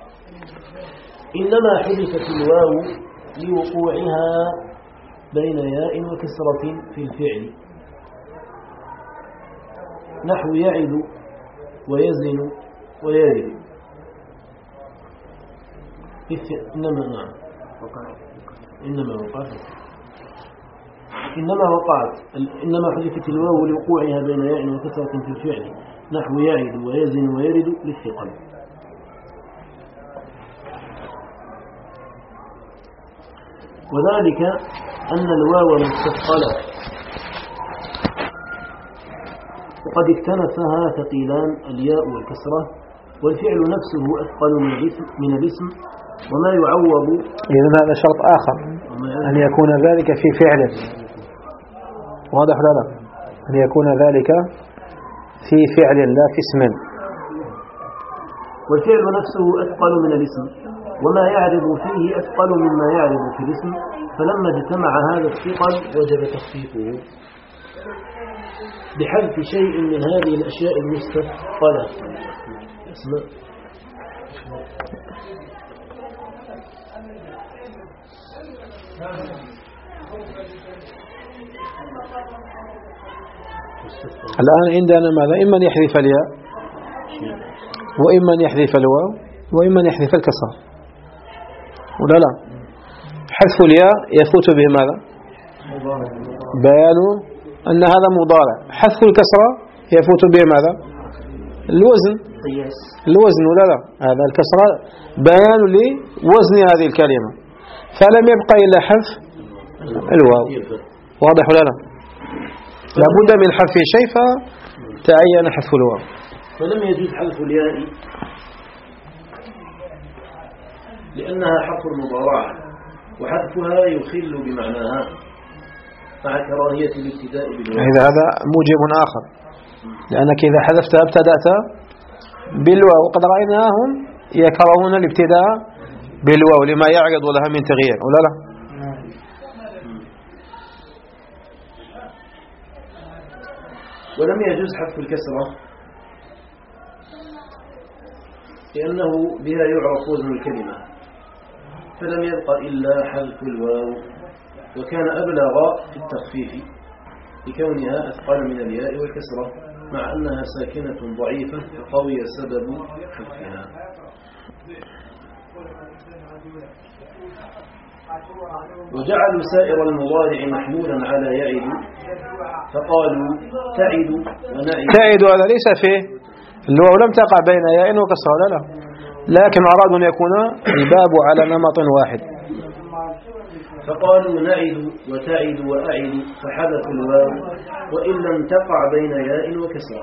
إنما حذفت الواو لوقوعها بين ياء وكسرة في الفعل، نحو يعد ويزن ويرد. إنما نعم إنما وقعت إنما وقعت إنما حذفت الواو لوقوعها بين ياء وكسرة في الفعل، نحو يعد ويزن ويرد للثقل. وذلك أن الواو مستثقلة وقد اكتنفها ثقيلان الياء والكسرة، والفعل نفسه أثقل من الاسم وما يعوض. إذن هذا شرط آخر أن يكون ذلك في فعله، واضح لا لا أن يكون ذلك في فعل لا في اسم. والفعل نفسه أثقل من الاسم، وما يعرض فيه أثقل مما يعرض في الاسم، فلما اجتمع هذا الثقل وجب تخفيفه بحذف شيء من هذه الأشياء المستثقلة. اسمع الآن عندنا ماذا؟ إما أن يحذف الياء، وإما أن يحذف الواو، وإما أن يحذف الكسر، ولا لا؟ حذف الياء يفوت به ماذا؟ بيان أن هذا مضارع. حذف الكسرة يفوت به ماذا؟ الوزن، الوزن ولا لا؟ هذا الكسرة بيان لوزن هذه الكلمة، فلم يبقى إلا حذف الواو. واضح ولا لا؟ لابد من حذف شيء فتعين حذف الواو. فلم يجوز حذف الياء لأنها حرف المضارعة، وحذفها يخل بمعناها مع كراهية الابتداء بالواو. إذا هذا موجب آخر، لأنك إذا حذفتها ابتدأت بالواو، وقد رأيناهم يكرهون الابتداء بالواو لما يعرض لها من تغيير، ولا لا؟ ولم يجوز حذف الكسرة لأنه بها يعرف وزن الكلمة، فلم يبق إلا حذف الواو، وكان أبلغ في التخفيف لكونها أثقل من الياء والكسرة، مع أنها ساكنة ضعيفة فقوي سبب حذفها. وجعلوا سائر المضارع محمولا على يعد، فقالوا تعد ونعد. تعد هذا ليس فيه الواو، لم تقع بين ياء وكسرة، لا لا، لكن أرادوا أن يكون الباب على نمط واحد. فقالوا نعد وتعد وأعد، فحذفوا الواو وإن لم تقع بين ياء وكسرة،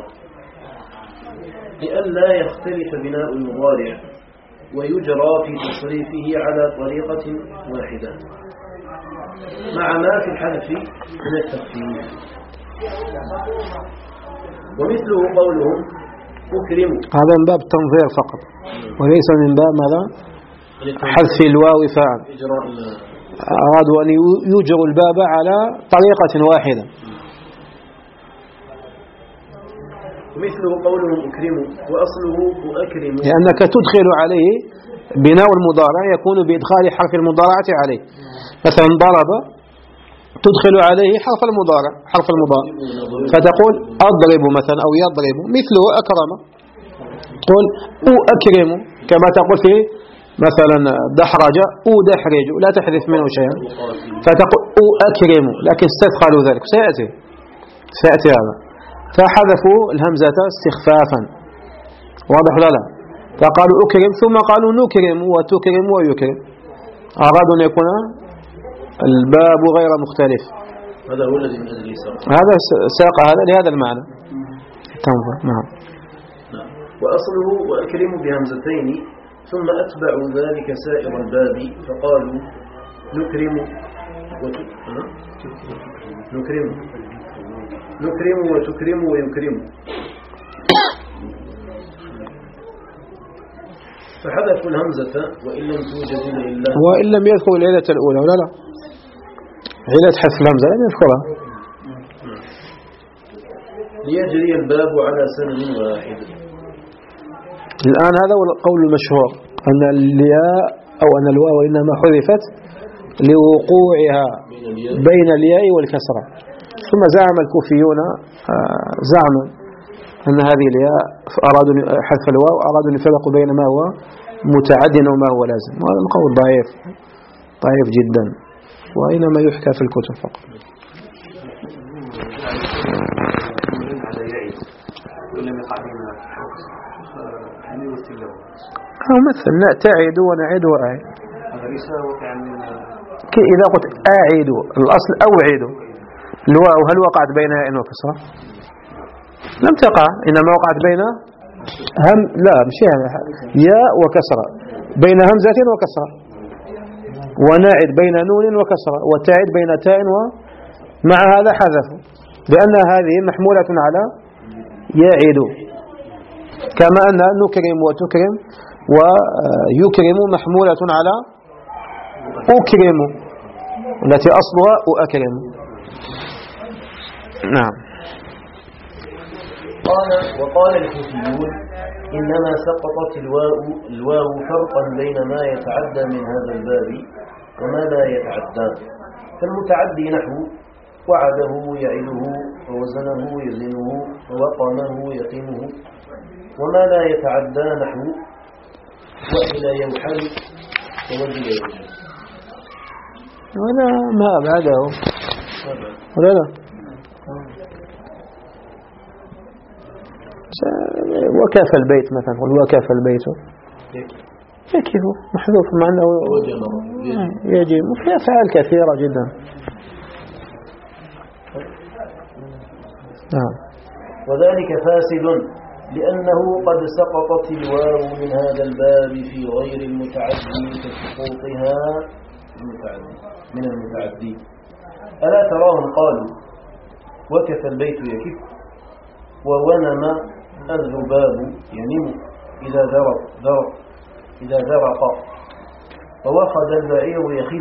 لئلا يختلف بناء المضارع ويجرى في تصريفه على طريقة واحدة، مع ما في الحذف من التخفيف. ومثله قولهم أكرم، هذا من باب التنظير فقط، وليس من باب ماذا؟ حذف الواو فاعل. أرادوا أن يجروا الباب على طريقة واحدة. ومثله قولهم أكرم، وأصله أكرم، لأنك تدخل عليه بناء المضارع يكون بإدخال حرف المضارعة عليه. مثلا ضرب تدخل عليه حرف المضارع، حرف المضارع، فتقول أضرب مثلا أو يضرب. مثله أكرم، تقول أكرم، كما تقول في مثلا دحرج أدحرج، لا تحذف منه شيئا، فتقول أكرم، لكن استثقلوا ذلك، سيأتي سيأتي هذا، فحذفوا الهمزة استخفافا. واضح لا لا؟ فقالوا أكرم ثم قالوا نكرم وتكرم ويكرم، أرادوا أن يكون الباب غير مختلف. هذا هو الذي من أجله ساق، هذا ساق هذا لهذا المعنى. تنظر. نعم. وأصله وأكرم بهمزتين، ثم أتبعوا ذلك سائر الباب، فقالوا نكرم وت... نكرم نكرم وتكرم ويكرم، فحذفوا الهمزة وإن لم توجد إلا وإن لم يذكر العلة الأولى، ولا لا؟ علة حذف الهمزة لم يذكرها، ليجري الباب على سند واحد. الآن هذا هو القول المشهور، أن الياء أو أن الواو إنما حذفت لوقوعها بين الياء والكسرة. ثم زعم الكوفيون زعما أن هذه الياء أرادوا حذف الواو، أرادوا أن يفرقوا بين ما هو متعد وما هو لازم، وهذا القول ضعيف ضعيف جدا، وإنما يحكى في الكتب فقط. أو مثل لا تعد ونعد وأعد، إذا قلت أعد الأصل أوعد، الواو هل وقعت بين ياء وكسرة؟ لم تقع، إنما وقعت بين هم لا مش ياء وكسرة، بين همزة وكسرة، ونعد بين نون وكسرة، وتعد بين تاء، ومع هذا حذف. لأن هذه محمولة على يعد، كما أن نكرم وتكرم ويكرم محمولة على أكرم التي أصلها أكرم. نعم. قال وقال الكوفيون إنما سقطت الواو, الواو فرقا بين ما يتعدى من هذا الباب وما لا يتعدى. فالمتعدي نحو وعده يعده ووزنه يزنه ووقمه يقيمه، وما لا يتعدى نحو وحل يوحل ووجل يوجل. ولا ما أبعده ولا لا. وكاف البيت مثلا، قل وكاف البيت يكف محذوف مع أنه يجب، وفي أفعال كثيرة جدا. نعم. وذلك فاسد لأنه قد سقطت الواو من هذا الباب في غير المتعدي كسقوطها من المتعدي. ألا تراهم قالوا وكف البيت يكف وونم الذباب ينم إذا ذرق ذرق إذا ذرق ووخذ البعير يخذ.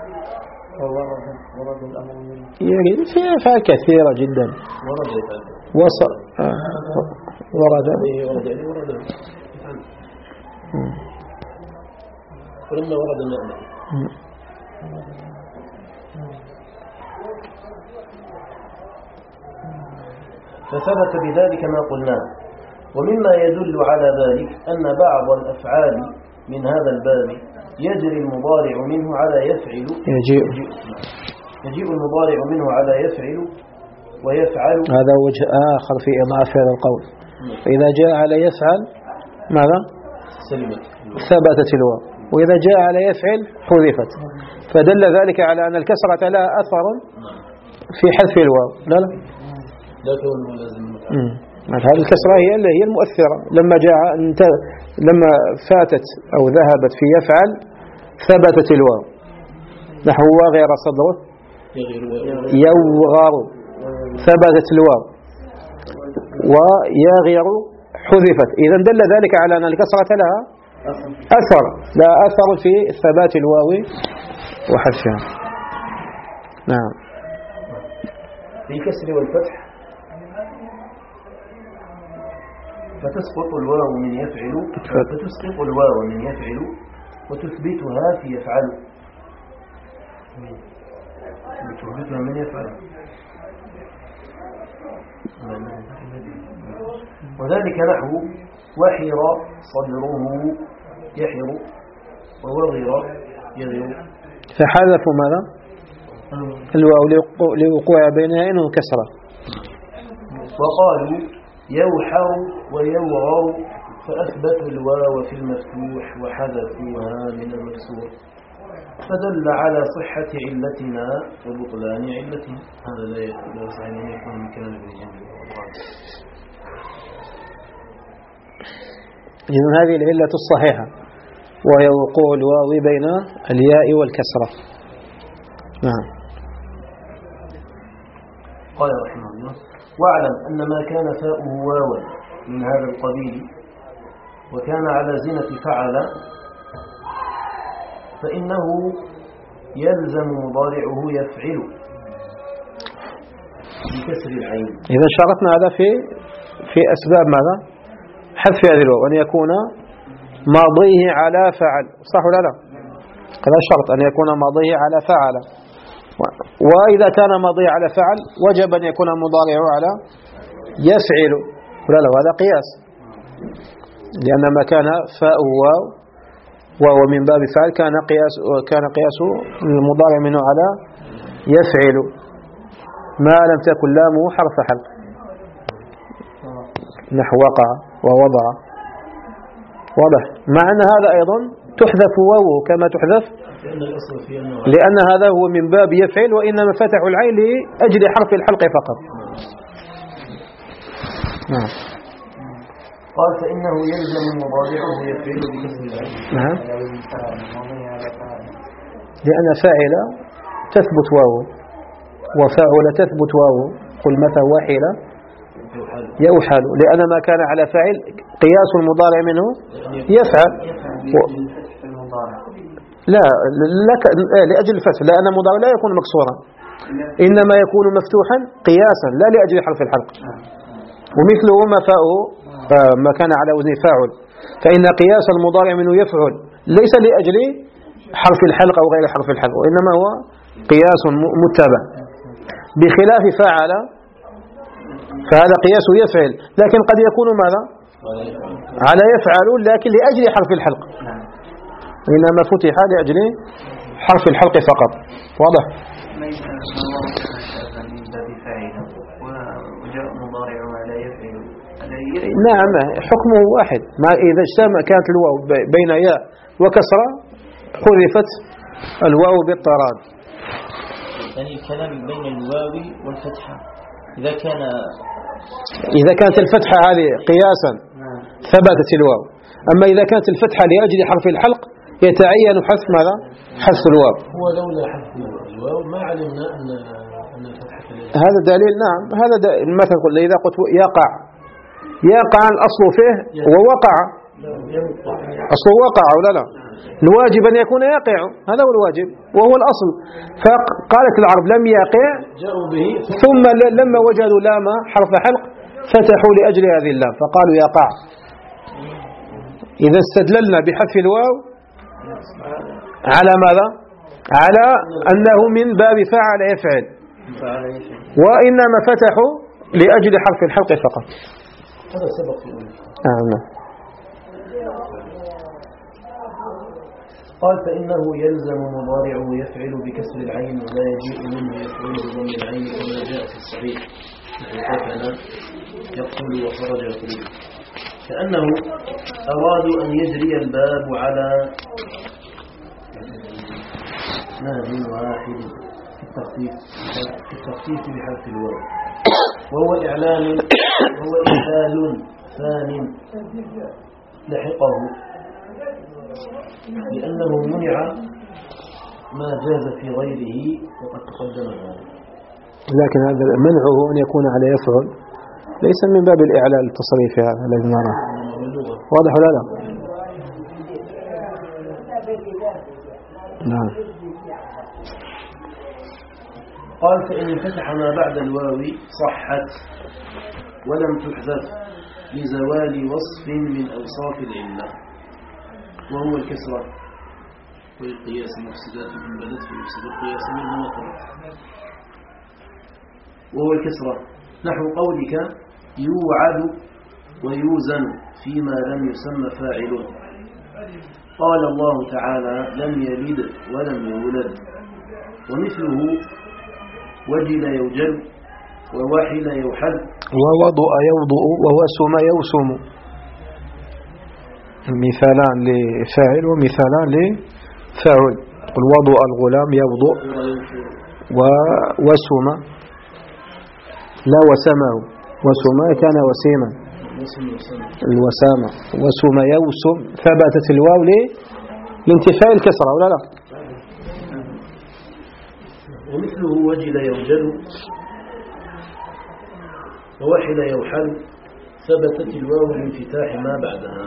يعني في أفعال كثيرة جدا. ورد وصل آه. ورد ورد ورد ولما ورد الماء. فثبت بذلك ما قلناه. ومما يدل على ذلك أن بعض الأفعال من هذا الباب يجري المضارع منه على يفعل يجيء يجيء المضارع منه على يفعل ويفعل. هذا وجه آخر في إضافة هذا القول. فإذا جاء على يفعل ماذا؟ سلمت ثبتت الواو، وإذا جاء على يفعل حذفت، فدل ذلك على أن الكسرة لها أثر في حذف الواو. لا لا لا كونه لازم. هذه الكسرة هي هي المؤثرة. لما جاء لما فاتت أو ذهبت في يفعل ثبتت الواو، نحو غير صدره يوغر ثبتت الواو، ويغير حذفت. إذا دل ذلك على أن الكسرة لها أثر، لا أثر في ثبات الواو وحذفها. نعم. في كسر والفتح فتسقط الواو من يفعل فتسقط الواو من يفعل وتثبتها في يفعل وتثبتها من يفعل. وذلك نحو وحر صدره يحر ووغر يغر. فحذفوا ماذا؟ الواو لوقوع بينها إنه كسرة. وقالوا يوحر ويوغر فأثبتوا الواو في المفتوح وحذفوها من المكسور، فدل على صحة علتنا وبطلان علتنا. هذا لا يصح أن يكون من كلام ابن جميل. إذن هذه العلة الصحيحة، وهي وقوع الواو بين الياء والكسرة. نعم. قال رحمه الله واعلم أن ما كان فاؤه واوا من هذا القبيل وكان على زنة فعل فإنه يلزم مضارعه يفعل بكسر العين. إذا شرطنا هذا في في أسباب ماذا؟ حذف هذه الواو، أن يكون ماضيه على فعل، صح ولا لا؟ هذا شرط، أن يكون ماضيه على فعل. وإذا كان ماضيه على فعل وجب أن يكون مضارعه على يفعل ولا لا؟ هذا قياس، لأن ما كان فاء واو وهو من باب فعل كان قياس كان قياس المضارع منه على يفعل ما لم تكن لامه حرف حلق، نحو وقع ووضع. واضح؟ مع أن هذا أيضا تحذف واو كما تحذف، لأن هذا هو من باب يفعل، وإنما فتحوا العين لأجل حرف الحلق فقط. نعم. قال فإنه يلزم مضارعه يفعل بكسر العين. نعم. لأن فاعل تثبت واو وفاعل تثبت واو، قل متى وحل يوحل، لأن ما كان على فاعل قياس المضارع منه يفعل. لا لك لأجل الفتح، لأن المضارع لا يكون مكسورا، إنما يكون مفتوحا قياسا لا لأجل حرف الحلق. ومثله ما فاؤه ما كان على وزن فاعل، فإن قياس المضارع منه يفعل ليس لأجل حرف الحلق أو غير حرف الحلق، وإنما هو قياس متبع، بخلاف فعل فهذا قياس يفعل، لكن قد يكون ماذا على يفعل لكن لأجل حرف الحلق، إنما فتح لأجل حرف الحلق فقط. واضح؟ نعم حكمه واحد، ما إذا اجتمع كانت الواو بين ياء وكسرة حذفت الواو بالطراد. يعني الكلام بين الواو والفتحة إذا كان إذا كانت الفتحة هذه قياسا ثبتت الواو، أما إذا كانت الفتحة لأجل حرف الحلق يتعين حذف ماذا؟ حذف الواو. هو لولا حذف الواو ما علمنا أن أن الفتحة هذا دليل. نعم هذا مثلا إذا قلت يقع، يقع الأصل فيه ووقع، أصل وقع ولا لا؟ الواجب أن يكون يقع، هذا هو الواجب وهو الأصل. فقالت العرب لم يقع، ثم لما وجدوا لام حرف حلق فتحوا لأجل هذه اللام فقالوا يقع. إذا استدللنا بحذف الواو على ماذا؟ على أنه من باب فعل يفعل، وإنما فتحوا لأجل حرف الحلق فقط. هذا سبق في الأولى. آه. قال فإنه يلزم مضارعه يفعل بكسر العين ولا يجيء منه يفعل بضم العين كما جاء في الصحيح فكان يقتل وخرج يقتل، كأنه أرادوا أن يجري الباب على نهج واحد في التخفيف في التخفيف بحذف الواو، وهو إعلان وهو إحلال ثان لحقه لأنه منع ما جاز في غيره وقد تقدم ذلك. لكن هذا منعه أن يكون على يفعل ليس من باب الإعلال التصريفي هذا الذي نراه. واضح ولا لا؟ نعم. قال فإن انفتح ما بعد الواو صحت ولم تحذف لزوال وصف من أوصاف العلة، وهو الكسرة والقياس مفسدات من بدت في مفسد القياس من المطلق، وهو الكسرة نحو قولك يوعد ويوزن فيما لم يسمى فاعل. قال الله تعالى لم يلد ولم يولد، ومثله وجل يوجل ووحل يوحل ووضع يوضع ووسم يوسم، مثالان لفاعل ومثالان لفاعل. قل وضع الغلام يوضع ووسم لا وسمه، وسم كان وسيما الوسامة، وسم يوسم ثبتت الواو لانتفاء الكسرة ولا لا؟ ومثله وجل يوجل ووحل يوحل ثبتت الواو لانفتاح ما بعدها.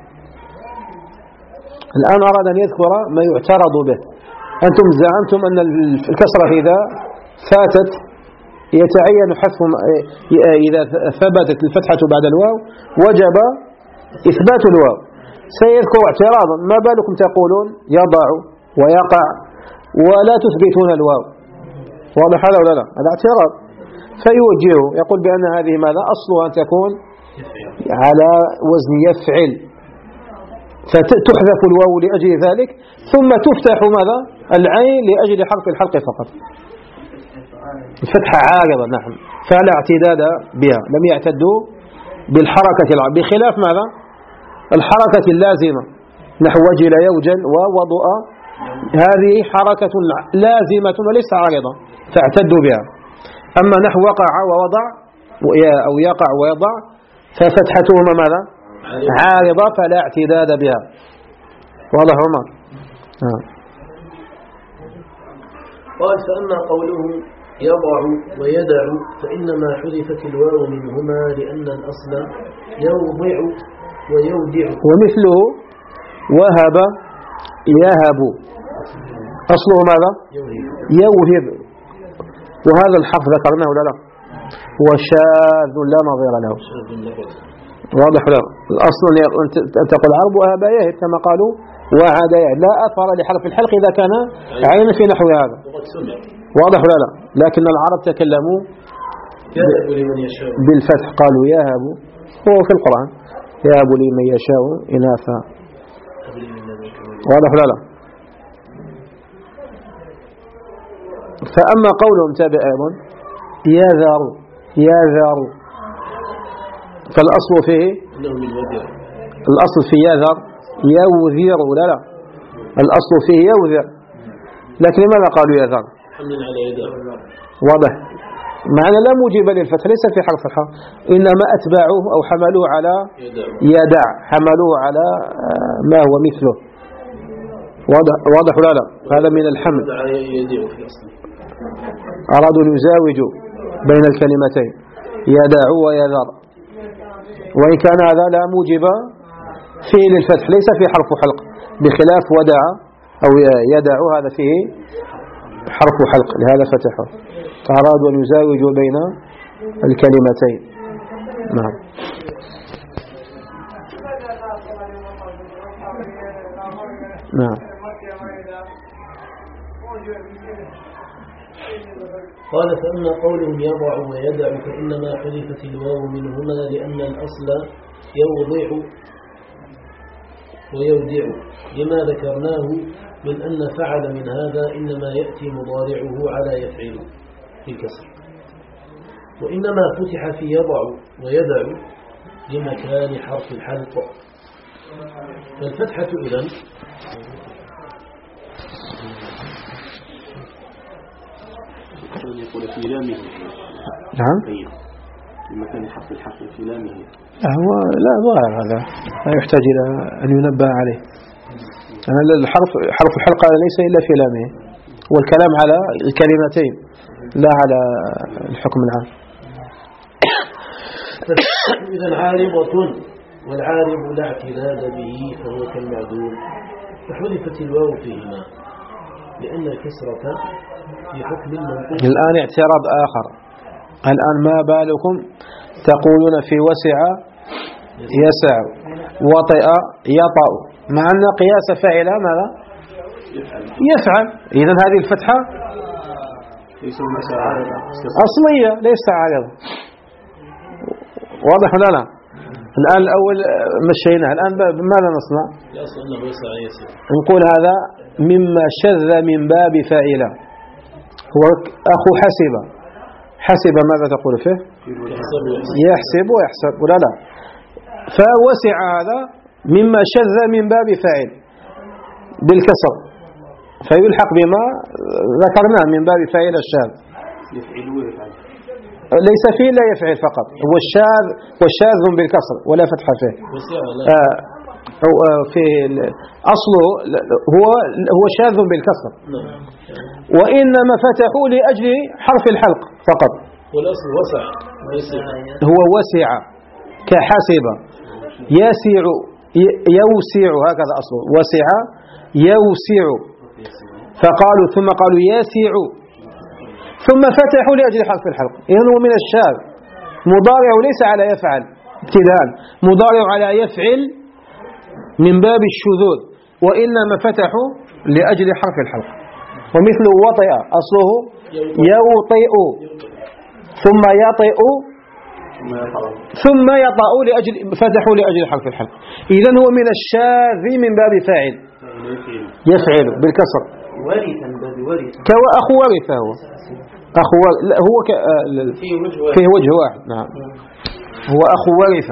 الآن أراد أن يذكر ما يعترض به. أنتم زعمتم أن الكسرة إذا فاتت يتعين حذف، إذا ثبتت الفتحة بعد الواو وجب إثبات الواو. سيذكر اعتراضا، ما بالكم تقولون يضع ويقع ولا تثبتون الواو؟ واضح هذا ولا لا؟ هذا اعتراض. فيوجهه يقول بأن هذه ماذا أصلها أن تكون على وزن يفعل، فتحذف الواو لأجل ذلك، ثم تفتح ماذا العين لأجل حرف الحلق فقط، الفتحة عارضة. نعم فلا اعتداد بها، لم يعتدوا بالحركة العارضة، بخلاف ماذا الحركة اللازمة نحو وجل يوجل ووضع، هذه حركة لازمة وليس عارضة فاعتدوا بها. أما نحو وقع ووضع أو يقع ويضع ففتحتهما ماذا عارضة فلا اعتداد بها. واضح عمر؟ قال فأما قوله يضع ويدع فإنما حذفت الواو منهما لأن الأصل يوضع ويودع. ومثله وهب يهب أصله ماذا؟ يوهب. وهذا الحرف ذكرناه ولا لا؟ وشاذ لا نظير له. واضح لا؟ الأصل أن تقول عرب وهب يهب كما قالوا وعد يهب، لا أثر لحرف الحلق إذا كان عين في نحو هذا. واضح ولا لا؟ لكن العرب تكلموا بالفتح قالوا يهب، هو في القرآن يهب لمن يشاء إناثا. واضح ولا لا؟ فأما قولهم تابع أيضا يذر يذر، فالأصل فيه الأصل في يذر يوذر ولا لا؟ الأصل فيه يوذر، لكن لماذا قالوا يذر؟ واضح، معنى لا موجب للفتح ليس في حرف الحرف، إنما أتباعوه أو حملوه على يدع، حملوه على ما هو مثله. واضح, واضح ولا لا؟ هذا من الحمل. أرادوا أن يزاوجوا بين الكلمتين يدع ويذر، وإن كان هذا لا موجب فيه للفتح ليس في حرف حلق، بخلاف ودع أو يدع هذا فيه حرف حلق لهذا فتحه. فأرادوا أن يزاوجوا بين الكلمتين. نعم. نعم. قال فأما قولهم يضع ويدع فإنما حذفت الواو منهما لأن الأصل يوضع ويودع لما ذكرناه من أن فعل من هذا إنما يأتي مضارعه على يفعل بالكسر، وإنما فتح في يضع ويدع لمكان حرف الحلق. فالفتحة إذن يقول في لامه. نعم. في مكان حرف الحق في لامه. هو لا ظاهر هذا، لا يحتاج إلى أن ينبه عليه. أنا الحرف حرف الحلقة ليس إلا في لامه، والكلام على الكلمتين لا على الحكم العام. إذا عارضة، والعارض لا اعتداد به فهو كالمعدوم، فحذفت الواو فيهما لأن الكسرة في حكم المنقول. الآن اعتراض آخر، الآن ما بالكم تقولون في وسع يسع، وطئ يطأ، مع أن قياس فاعل ماذا؟ يفعل. إذن هذه الفتحة أصلية ليست عارضة. واضح ولا لا؟ الآن الأول مشيناه، الآن ماذا نصنع؟ نقول هذا مما شذ من باب فاعل، هو أخو حسب. حسب ماذا تقول فيه؟ يحسب ويحسب ولا لا؟ فوسع هذا مما شذ من باب فاعل بالكسر، فيلحق بما ذكرناه من باب فاعل الشاذ. ليس فيه لا يفعل فقط، هو الشاذ والشاذ بالكسر ولا فتح فيه. آه في أصله هو هو شاذ بالكسر، وإنما فتحوا لأجل حرف الحلق فقط. والأصل وسع، هو وسع كحسب، يسع يوسع، هكذا أصله وسع يوسع، فقالوا ثم قالوا يسع ثم فتحوا لأجل حرف الحلق. إذن هو من الشاذ، مضارع ليس على يفعل ابتداء، مضارع على يفعل من باب الشذوذ، وإنما فتحوا لأجل حرف الحلق. ومثل وطئ أصله يوطئ ثم يطئ ثم يطأ لأجل فتحوا لأجل حرف الحلق. إذن هو من الشاذ من باب فاعل يفعل بالكسر، كأخو ورث، هو أخو لا هو ك... فيه وجه واحد. نعم، هو أخو ورث.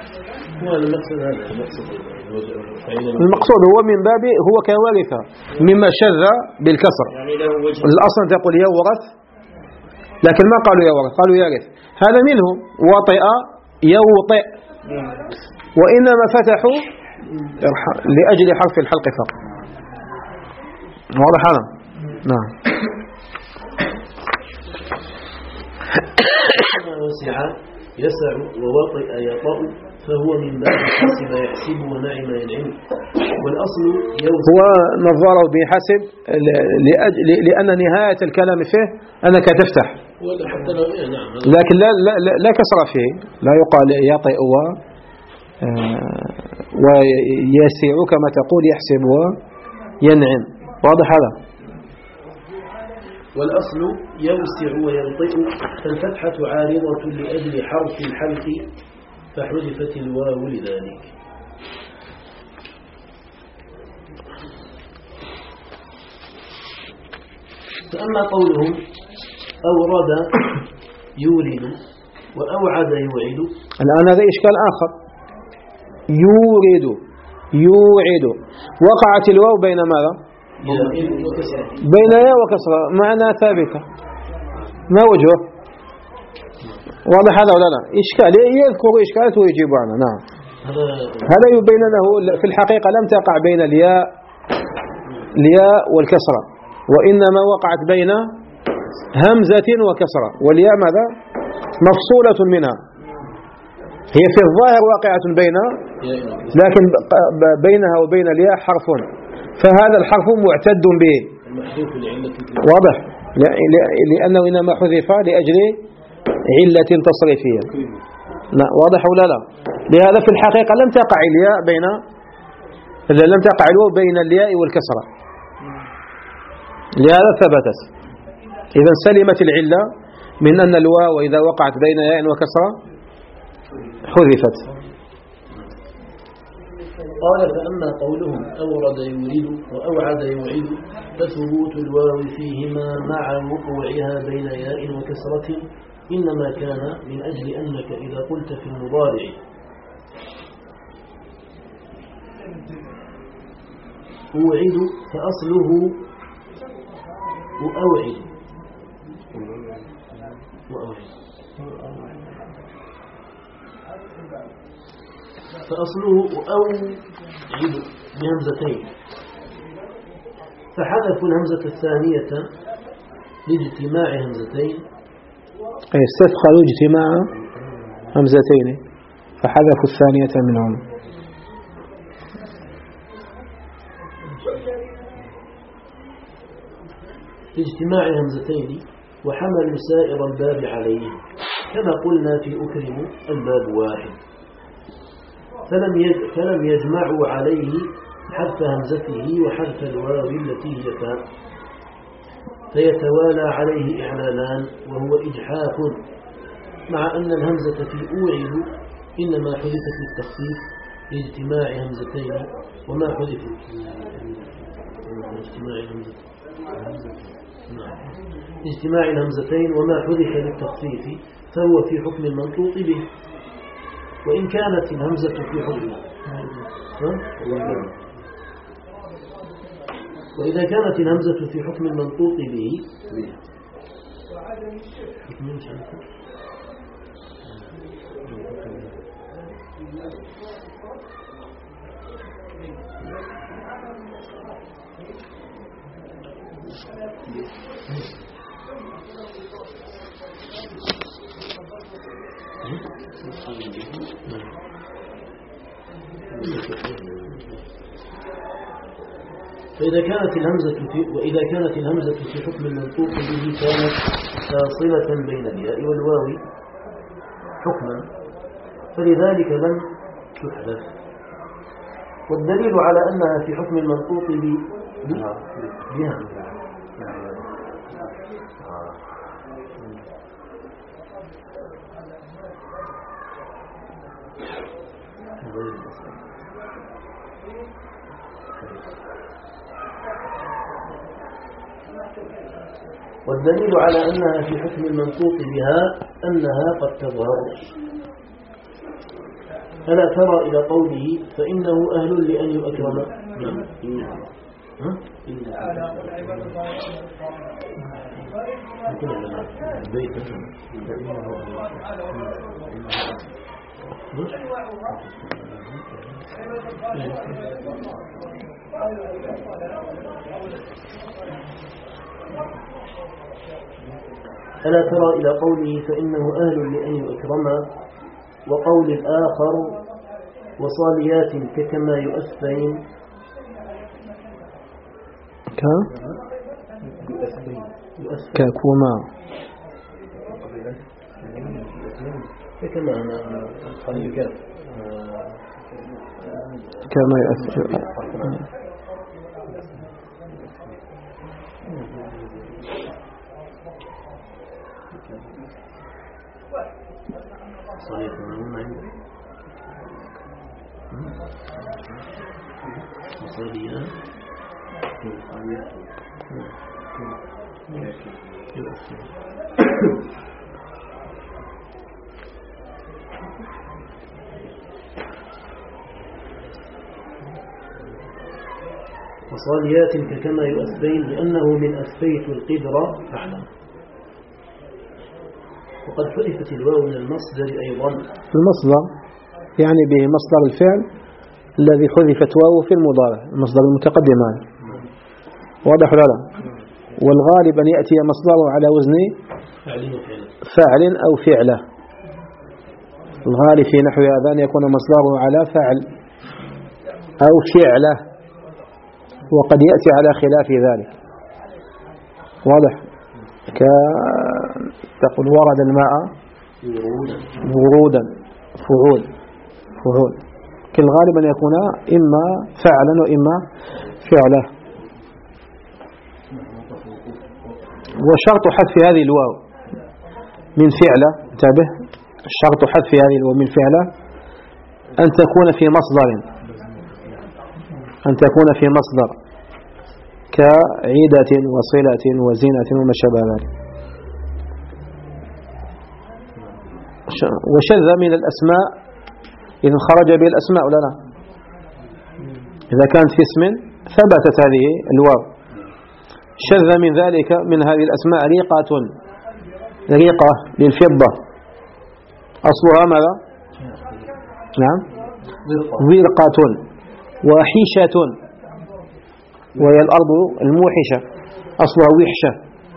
المقصود هو من باب هو كورث مما شذ بالكسر. الأصل تقول يورث، لكن ما قالوا يورث، قالوا يرث. هذا منه وطئ يوطئ، وإنما فتحوا لأجل حرف الحلق فقط. واضح هذا؟ نعم. وسع يسع ووطئ يطأ فهو من باب حسب يحسب ونعم ينعم. والأصل يوسع. هو نظره بحسب لأجل لأن نهاية الكلام فيه أنك تفتح، حتى لو إيه نعم، لكن لا لا لا كسر فيه، لا يقال يطئ و ويسع كما تقول يحسب وينعم. واضح هذا؟ والأصل يوسع وينطق، فالفتحة عارضة لأجل حرف الحلق فحذفت الواو لذلك. فأما قولهم أورد يورد وأوعد يوعد، الآن هذا إشكال آخر. يورد يوعد وقعت الواو بين ماذا؟ بين ياء وكسرة، معنى ثابتة، ما وجهه؟ واضح هذا ولا لا؟ إشكال يذكر إشكالات ويجيب عنه. نعم، هذا يبين له في الحقيقة لم تقع بين الياء الياء والكسرة، وإنما وقعت بين همزة وكسرة، والياء ماذا؟ مفصولة منها، هي في الظاهر واقعة بين، لكن بينها وبين الياء حرف، فهذا الحرف معتد به. واضح؟ لأنه إنما حذف لأجل علة تصريفية. لا، واضح ولا لا؟ لهذا في الحقيقة لم تقع الياء بين لم تقع الواو بين الياء والكسرة، لهذا ثبتت. إذا سلمت العلة من أن الواو إذا وقعت بين ياء وكسرة حذفت. قال فأما قولهم أورد يورد وأوعد يوعد فثبوت الواو فيهما مع وقوعها بين ياء وكسرة إنما كان من أجل أنك إذا قلت في المضارع أوعد فأصله أوعد وأوعد فأصله أوعد بهمزتين، فحذفوا الهمزة الثانية لاجتماع همزتين، أي استثقلوا اجتماع همزتين فحذفوا الثانية منهم. لاجتماع همزتين وحملوا سائر الباب عليه، كما قلنا في أكرم الباب واحد، فلم فلم يجمعوا عليه حذف همزته وحذف الواو التي هي فاء، فيتوالى عليه إعلالان وهو إجحاف، مع أن الهمزة في أوعد إنما حذفت للتخفيف لاجتماع همزتين وما حذفت لاجتماع همزتين اجتماع الهمزتين وما حذف للتخفيف فهو في حكم المنطوق به، وإن كانت الهمزة في حكم وإذا كانت الهمزة في حكم المنطوق به فإذا كانت الهمزة في وإذا كانت الهمزة في حكم المنطوق به كانت فاصلة بين الياء والواو حكما، فلذلك لم تحذف. والدليل على أنها في حكم المنطوق به بها والدليل على أنها في حكم المنطوق بها أنها قد تظهر. ألا ترى إلى قوله فإنه أهل لأن يؤكرم؟ ألا ترى إلى قوله فإنه أهل لأن يؤكرم، وقول الآخر وصاليات ككما يؤثين ك ككما كما كما يؤثر. وصاليات ككما يؤثين لأنه من أثبيت القدرة فاعلم. وقد حذفت الواو من المصدر أيضا. المصدر يعني به مصدر الفعل الذي حذفت واو في المضارع، المصدر المتقدم هذا واضح ولا لا؟ والغالب أن يأتي مصدره على وزن فعل أو فعله. الغالب في نحو هذا أن يكون مصدره على فعل أو فعله، وقد يأتي على خلاف ذلك. واضح؟ كتقول ورد الماء ورودا فعول فعول، كالغالب أن يكون إما فعلا وإما فعله. وشرط حذف هذه الواو من فعله، انتبه، الشرط حذف هذه الواو من فعله أن تكون في مصدر، أن تكون في مصدر كعيدة وصلة وزينة وما شابه ذلك. وشذ من الأسماء إذا خرج به الأسماء ولا لا؟ إذا كانت في اسم ثبتت هذه الواو. شذ من ذلك من هذه الأسماء ريقة، ريقة للفضة أصلها ماذا؟ نعم ورقة. وحيشة وهي الأرض الموحشة أصلها وحشة.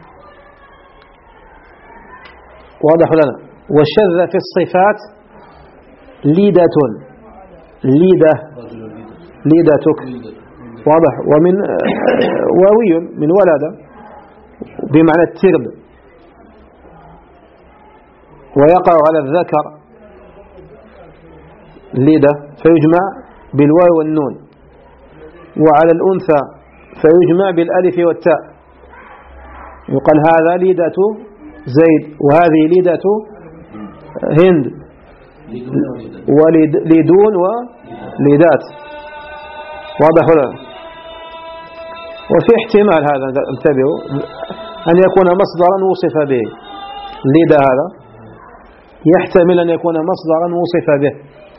واضح لنا؟ وشذ في الصفات ليدة، ليدة ليدتك، واضح. ومن واوي من ولد بمعنى الترب، ويقع على الذكر ليدة فيجمع بالواو والنون، وعلى الأنثى فيجمع بالألف والتاء، يقال هذا ليدة زيد وهذه ليدة هند، وليدون وليدات. واضح ولا؟ وفي احتمال هذا انتبهوا أن يكون مصدرا وصف به، ليدة هذا يحتمل أن يكون مصدرا وصف به،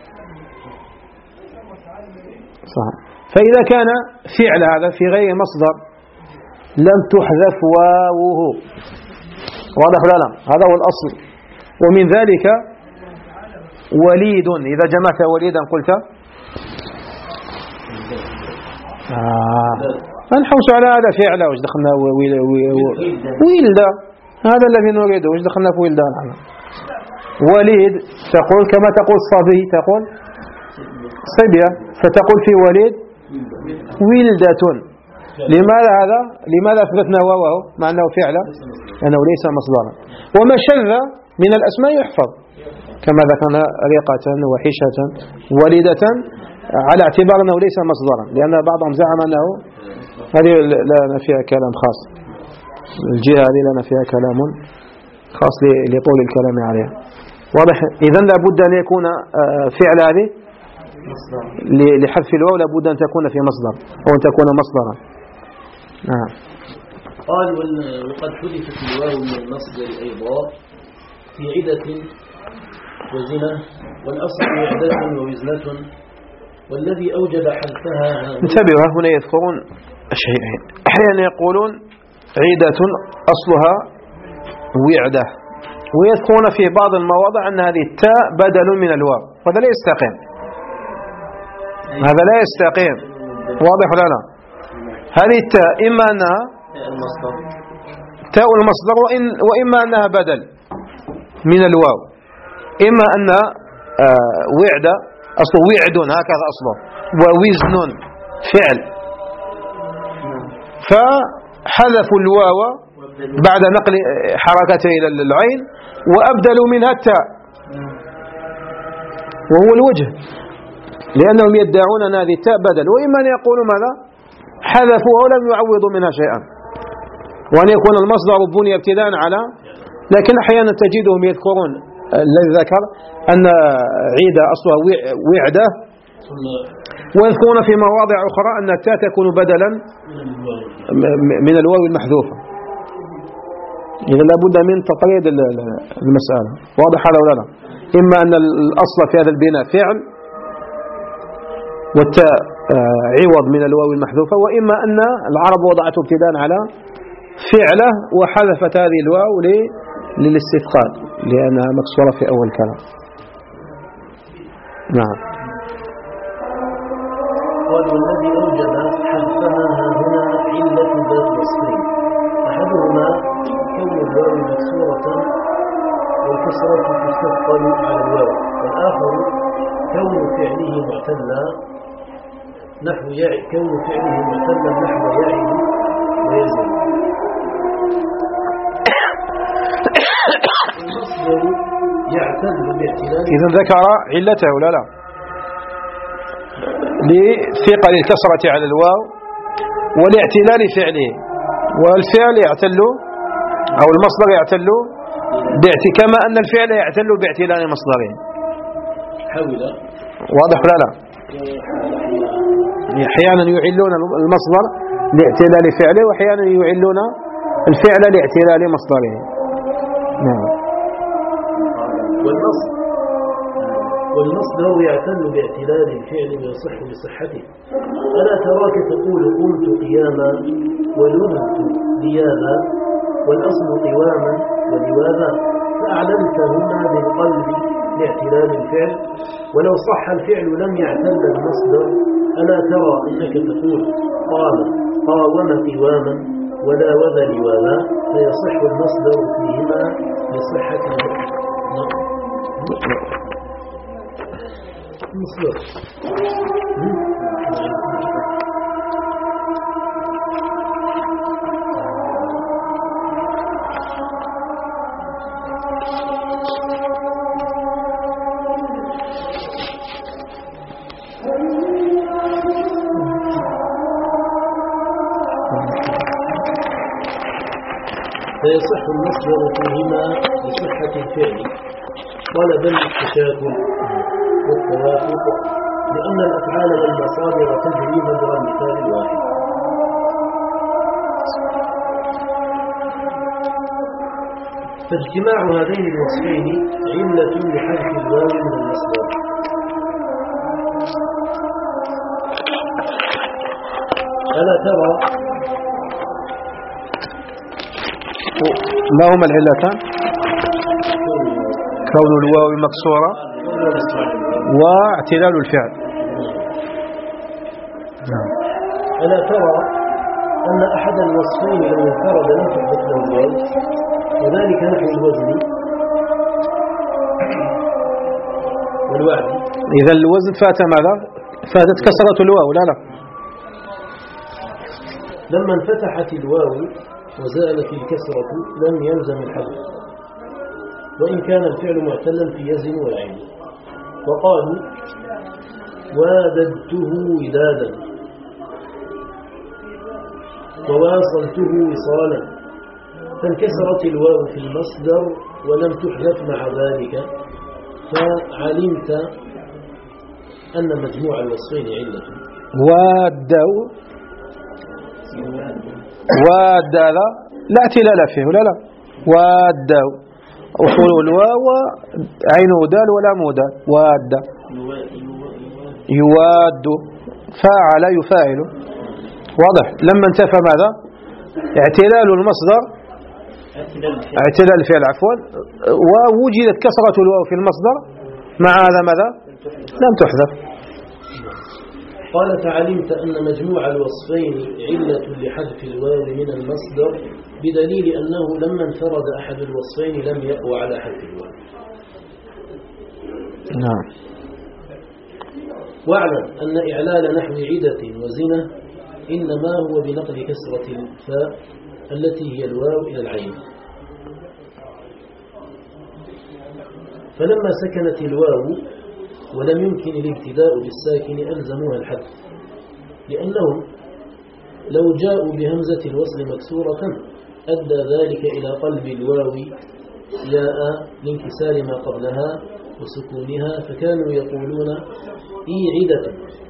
صح. فإذا كان فعل هذا في غير مصدر لم تحذف واوه. واضح ولا لا؟ هذا هو الأصل. ومن ذلك وليد، إذا جمعت وليدا قلت آه نحوس على هذا فعله، وش دخلنا ويلدا، هذا الذي نريده، وش دخلنا في ويلدان. وليد تقول كما تقول صبي، تقول صبية، فتقول في وليد ويلدة. لماذا هذا؟ لماذا أثبتنا واوه مع أنه فعله؟ لأنه ليس مصدرا. وما شذ من الأسماء يحفظ كما ذكرنا ريقة وحيشة وليدة، على اعتبار أنه ليس مصدرا، لأن بعضهم زعم أنه هذه لنا فيها كلام خاص، الجهة هذه لنا فيها كلام خاص لطول الكلام عليها. واضح؟ إذن لابد أن يكون فعل هذه لحذف الواو لابد أن تكون في مصدر أو أن تكون مصدرا. نعم. قال وقد حذفت الواو من المصدر أيضا في عدة وزنة، والأصل عدة ووزنة، والذي أوجب حذفها. انتبهوا، هنا يذكرون شيئين. أحيانا يقولون عدة أصلها وعدة، ويذكرون في بعض المواضع أن هذه التاء بدل من الواو، وهذا لا يستقيم، هذا لا يستقيم. واضح ولا لا؟ هذه التاء إما أنها تاء المصدر وإن وإما أنها بدل من الواو، إما أن آه وعد أصله وعد هكذا أصله، ووزن فعل، فحذفوا الواو بعد نقل حركته إلى العين وأبدلوا منها التاء، وهو الوجه، لأنهم يدعون أن هذه التاء بدل. وإما أن يقولوا ماذا؟ حذفوها ولم يعوضوا منها شيئا، وأن يكون المصدر بني ابتداء على، لكن أحيانا تجدهم يذكرون الذي ذكر أن عيد أصلها وعدة، ويذكرون في مواضع أخرى أن التاء تكون بدلا من الواو المحذوفة. إذا لابد من تقييد المسألة. واضح هذا ولا لا؟ إما أن الأصل في هذا البناء فعل والتاء عوض من الواو المحذوفة، وإما أن العرب وضعته ابتداء على فعله وحذفت هذه الواو للاستثقال لأنها مكسورة في أول كلام. نعم. قال والذي أوجب حذفها هنا علة ذات وصفين، أحدهما كون الواو مكسورة والكسرة تستثقل على الواو، والآخر كون فعله معتلا نحو يعي، كون فعله معتلا نحو يعي ويزن. المصدر يعتل باعتلال. إذا ذكر علته ولا لا؟ لثقل الكسرة على الواو ولاعتلال فعله، والفعل يعتل أو المصدر يعتل كما أن الفعل يعتل باعتلال مصدره. حول. واضح ولا لا؟ أحيانا يعلون المصدر لاعتلال فعله، وأحيانا يعلون الفعل لاعتلال مصدره. نعم. والمصدر والمصدر يعتل باعتلال الفعل ويصح بصحته. ألا تراك تقول قمت قياما ولمت لياذا والأصل قواما ولواذا، فأعلمتهما بالقلب لاعتلال الفعل، ولو صح الفعل لم يعتل المصدر. ألا ترى أنك تقول قام قاوم قواما ولا وذا لواذا، فيصح المصدر فيهما بصحة المصدر. فيصح المصدر فيهما بصحة الفعل. قال بل التشاكل والتوافق، لأن الأفعال والمصادر تجري مجرى المثال الواحد. فاجتماع هذين الوصفين علة لحذف الواو من المصدر. ألا ترى ما هما العلتان؟ كون الواو مكسورة واعتلال الفعل. نعم. ألا ترى أن أحد الوصفين لو انفرد لم تحدث له الواو، وذلك نحو الوزن والوعد. إذا الوزن فات ماذا؟ فاتت كسرة الواو. لا لا لما انفتحت الواو وزالت الكسرة لم يلزم الحذف، وإن كان الفعل معتلا في يزن ويعين. وقالوا واددته ودادا وواصلته وصالا، فانكسرت الواو في المصدر ولم تحذف مع ذلك، فعلمت أن مجموع الوصفين علة. وادوا واد لا لا اعتلال فيه ولا لا. وادوا أصول الواو عين ودال ولا مودال. واد يواد فاعل يفاعل. واضح. لما انتفى ماذا؟ اعتلال المصدر، اعتلال الفعل عفوا، ووجدت كسرة الواو في المصدر، مع هذا ماذا؟ لم تحذف. قال فعلمت أن مجموع الوصفين علة لحذف الواو من المصدر بدليل أنه لما انفرد أحد الوصفين لم يقوى على حذف الواو. نعم. واعلم أن إعلال نحو عدة وزنة إنما هو بنقل كسرة الفاء التي هي الواو إلى العين. فلما سكنت الواو ولم يمكن الابتداء بالساكن ألزموها الحذف، لأنهم لو جاءوا بهمزة الوصل مكسورة أدى ذلك إلى قلب الواو ياء لانكسار ما قبلها وسكونها، فكانوا يقولون إي عدة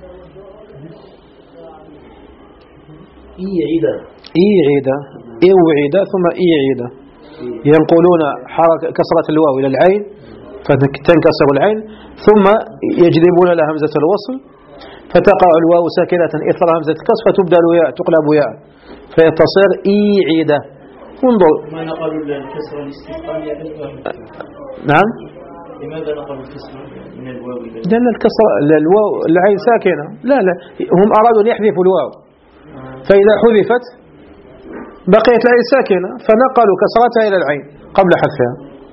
إي عدة إي عدة إو عدة ثم إي عدة، ينقلون حركة كسرة الواو إلى العين فتنكسر العين، ثم يجلبون لها همزة الوصل فتقع الواو ساكنة إثر همزة الكسر فتبدل ياء تقلب ياء فيتصير إي عدة. انظر ما نقلوا الكسر الاستثقالية بالواو. نعم. لماذا نقلوا الكسر من الواو إلى العين؟ لأن الكسر الواو العين ساكنة. لا لا هم أرادوا أن يحذفوا الواو، فإذا حذفت بقيت العين ساكنة فنقلوا كسرتها إلى العين قبل حذفها.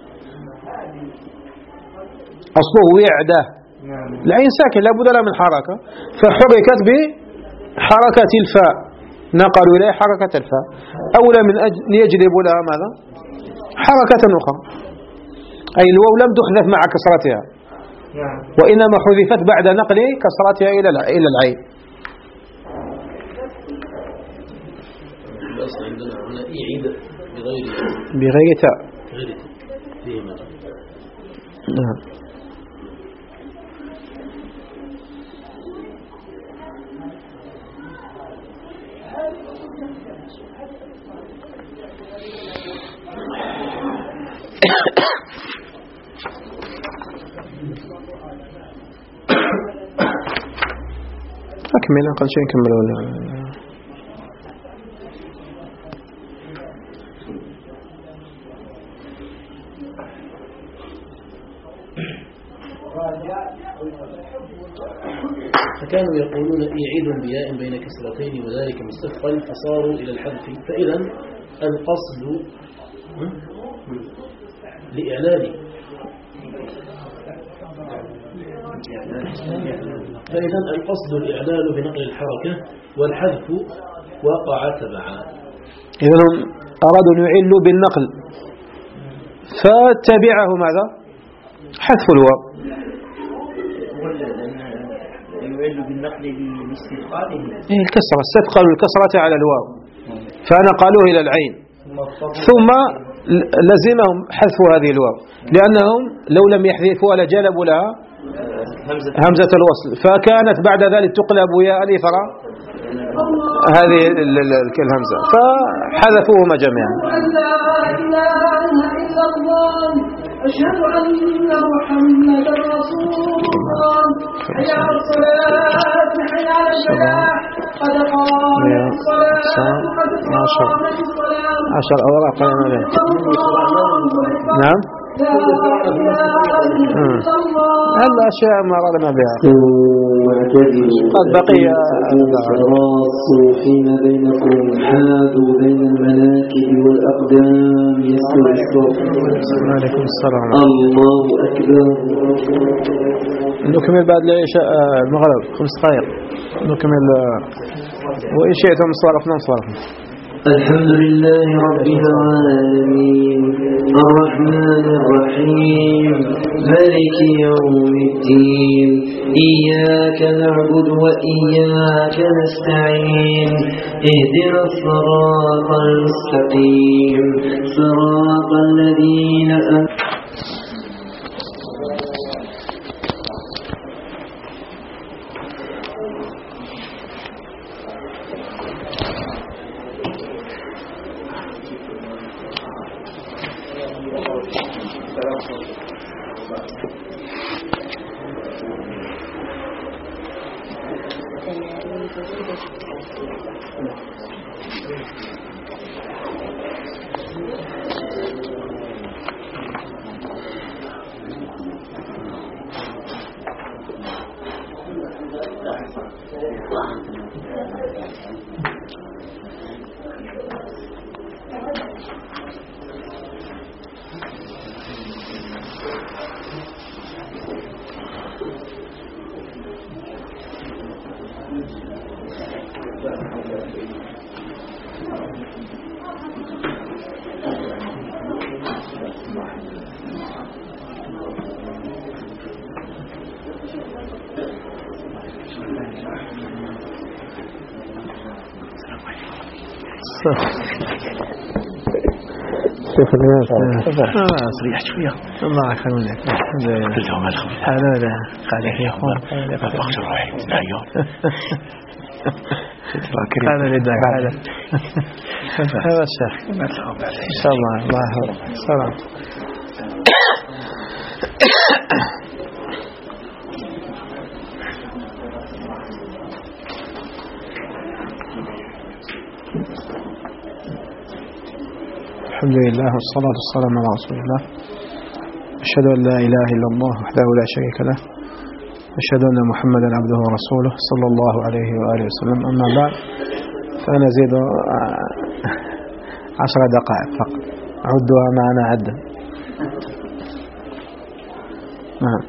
أصله وعدة، العين ساكن لابد لها من حركة فحركت بحركة الفاء، نقلوا إليه حركة الفاء أولى من أجل يجلبوا لها ماذا؟ حركة أخرى، أي الواو لم تحذف مع كسرتها وإنما حذفت بعد نقل كسرتها إلى إلى العين. الأصل عندنا هنا إعيد بغير بغير تاء. غير فيه مجال. نعم. أكمل أقل شيء نكمل ولا فكانوا يقولون إعيد بياء بين كسرتين وذلك مستثقل فصاروا إلى الحذف. فإذا القصد لإعلان فإذا القصد الإعلال بنقل الحركة والحذف وقع تبعا. إذا هم أرادوا أن يعلوا بالنقل فتبعه ماذا؟ حذف الواو. يعل بالنقل لاستثقاله. إيه الكسرة، استثقلوا الكسرة على الواو فنقلوه إلى العين ثم لزمهم حذف هذه الواو لأنهم لو لم يحذفوها لجلبوا لها همزة الوصل فكانت بعد ذلك تقلب ياء الإثرى هذه الهمزة فحذفوهما جميعا. أشهد أن محمدا رسول الله. حي على الصلاة حي على الفلاح قد قامت الصلاة قد قامت الصلاة. عشر أوراق قائمة. نعم. هذا أشياء ما أردنا بها. قد بقي تراصوا فيما بينكم حاذوا بين المناكب والأقدام يسر الصوت. عليكم السلام. الله أكبر. نكمل بعد العشاء المغرب خمس دقائق نكمل وإن شئتم صرفنا صرفنا. الحمد لله رب العالمين الرحمن الرحيم مالك يوم الدين إياك نعبد وإياك نستعين اهدنا الصراط المستقيم صراط الذين أنعمت Thank you. شوف الناس خلاص ريحت شوية الله يخليك قلت لهم الخبز هذا هذا قاعد يا اخوان ما بغيت روحي العيون هذا اللي داك هذا هذا الشيخ ان شاء الله الله يحفظك سلام. الحمد لله والصلاة والسلام على رسول الله. أشهد أن لا إله إلا الله وحده لا شريك له، أشهد أن محمدا عبده ورسوله صلى الله عليه وآله وسلم. أما بعد فأنا أزيد عشر دقائق فقط عدها معنا عدا. نعم.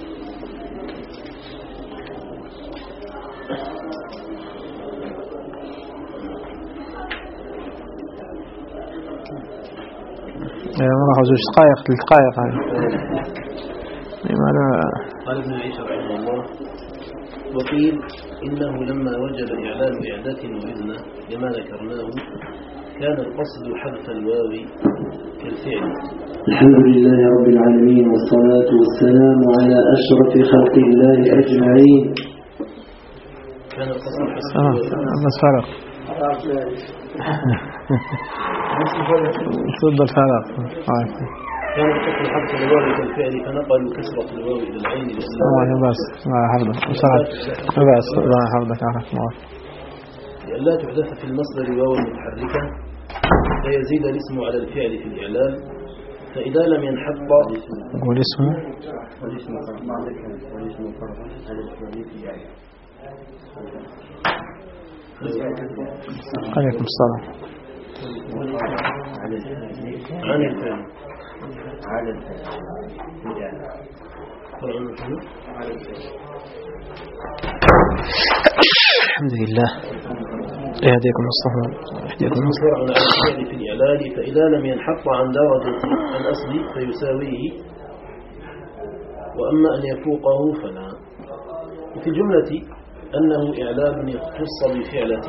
راح زوج دقائق ثلاث دقائق هاي. لماذا؟ قال ابن عيسى رحمه الله: وقيل إنه لما وجب إعلان إعداد وإذنه لما ذكرناه كان القصد حذف الواو كالفعل. الحمد لله رب العالمين والصلاة والسلام على أشرف خلق الله أجمعين. كان القصد حذف آه بس فرق ضد الفرق. كان القصد حذف الواو كالفعل فنقلوا كسرة الواو إلى العين آه بس الله يحفظك بس الله يحفظك عارف ما لئلا تحدث في المصدر واو متحركة فيزيد الاسم على الفعل في الإعلال، فإذا لم ينحط قول اسمه عليكم السلام عن الفعل على الفعل الحمد لله يهديكم الصحوة يهديكم الصحوة على الفعل في الإعلال، فإذا لم ينحط عن درجة الأصل فيساويه، وأما أن يفوقه فلا. وفي الجملة أنه إعلال يختص بفعلة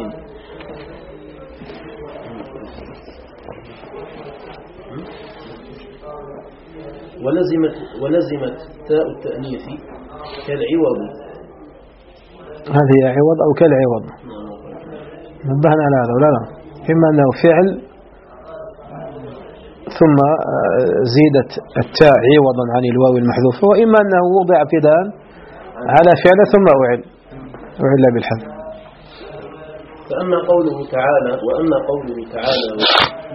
ولزمت ولزمت تاء التأنيث كالعوض. هذه عوض أو كالعوض نبهنا على هذا ولا لا؟ إما أنه فعل ثم زيدت التاء عوضا عن الواو المحذوفة، وإما أنه وضع ابتداء على فعل ثم أعل أعل بالحذف. فأما قوله تعالى وأما قوله تعالى و...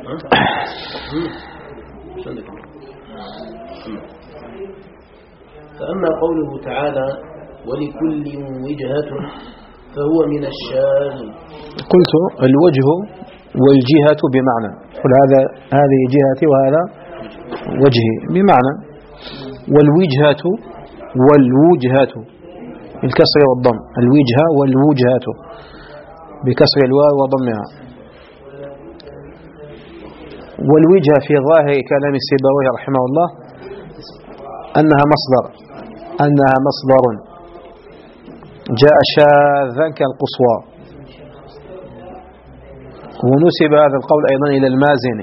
فأما قوله تعالى ولكل وجهة فهو من الشاذ. قلت الوجه والجهة بمعنى، قل هذا هذه جهتي وهذا وجهي بمعنى، والوجهة والوجهة بالكسر والضم، الوجهة والوجهة بكسر الواو وضمها. والوجهة في ظاهر كلام السيبويه رحمه الله أنها مصدر أنها مصدر جاء شاذا كالقصوى، ونسب هذا القول أيضا إلى المازني،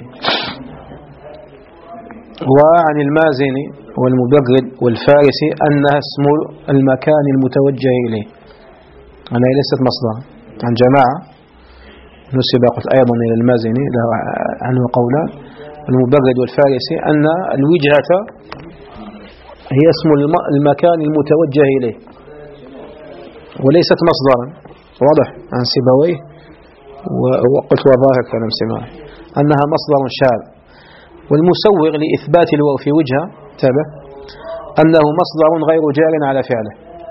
وعن المازني والمبرد والفارسي أنها اسم المكان المتوجه إليه، أنها ليست مصدر. عن جماعة نسب قلت أيضا إلى المازني له عنه قولان، المبرد والفارسي أن الوجهة هي اسم المكان المتوجه إليه وليست مصدرا. واضح عن سيبويه، وقلت وظاهر كلام سيبويه أنها مصدر شاذ. والمسوغ لإثبات الواو في وجهة تابع أنه مصدر غير جار على فعله،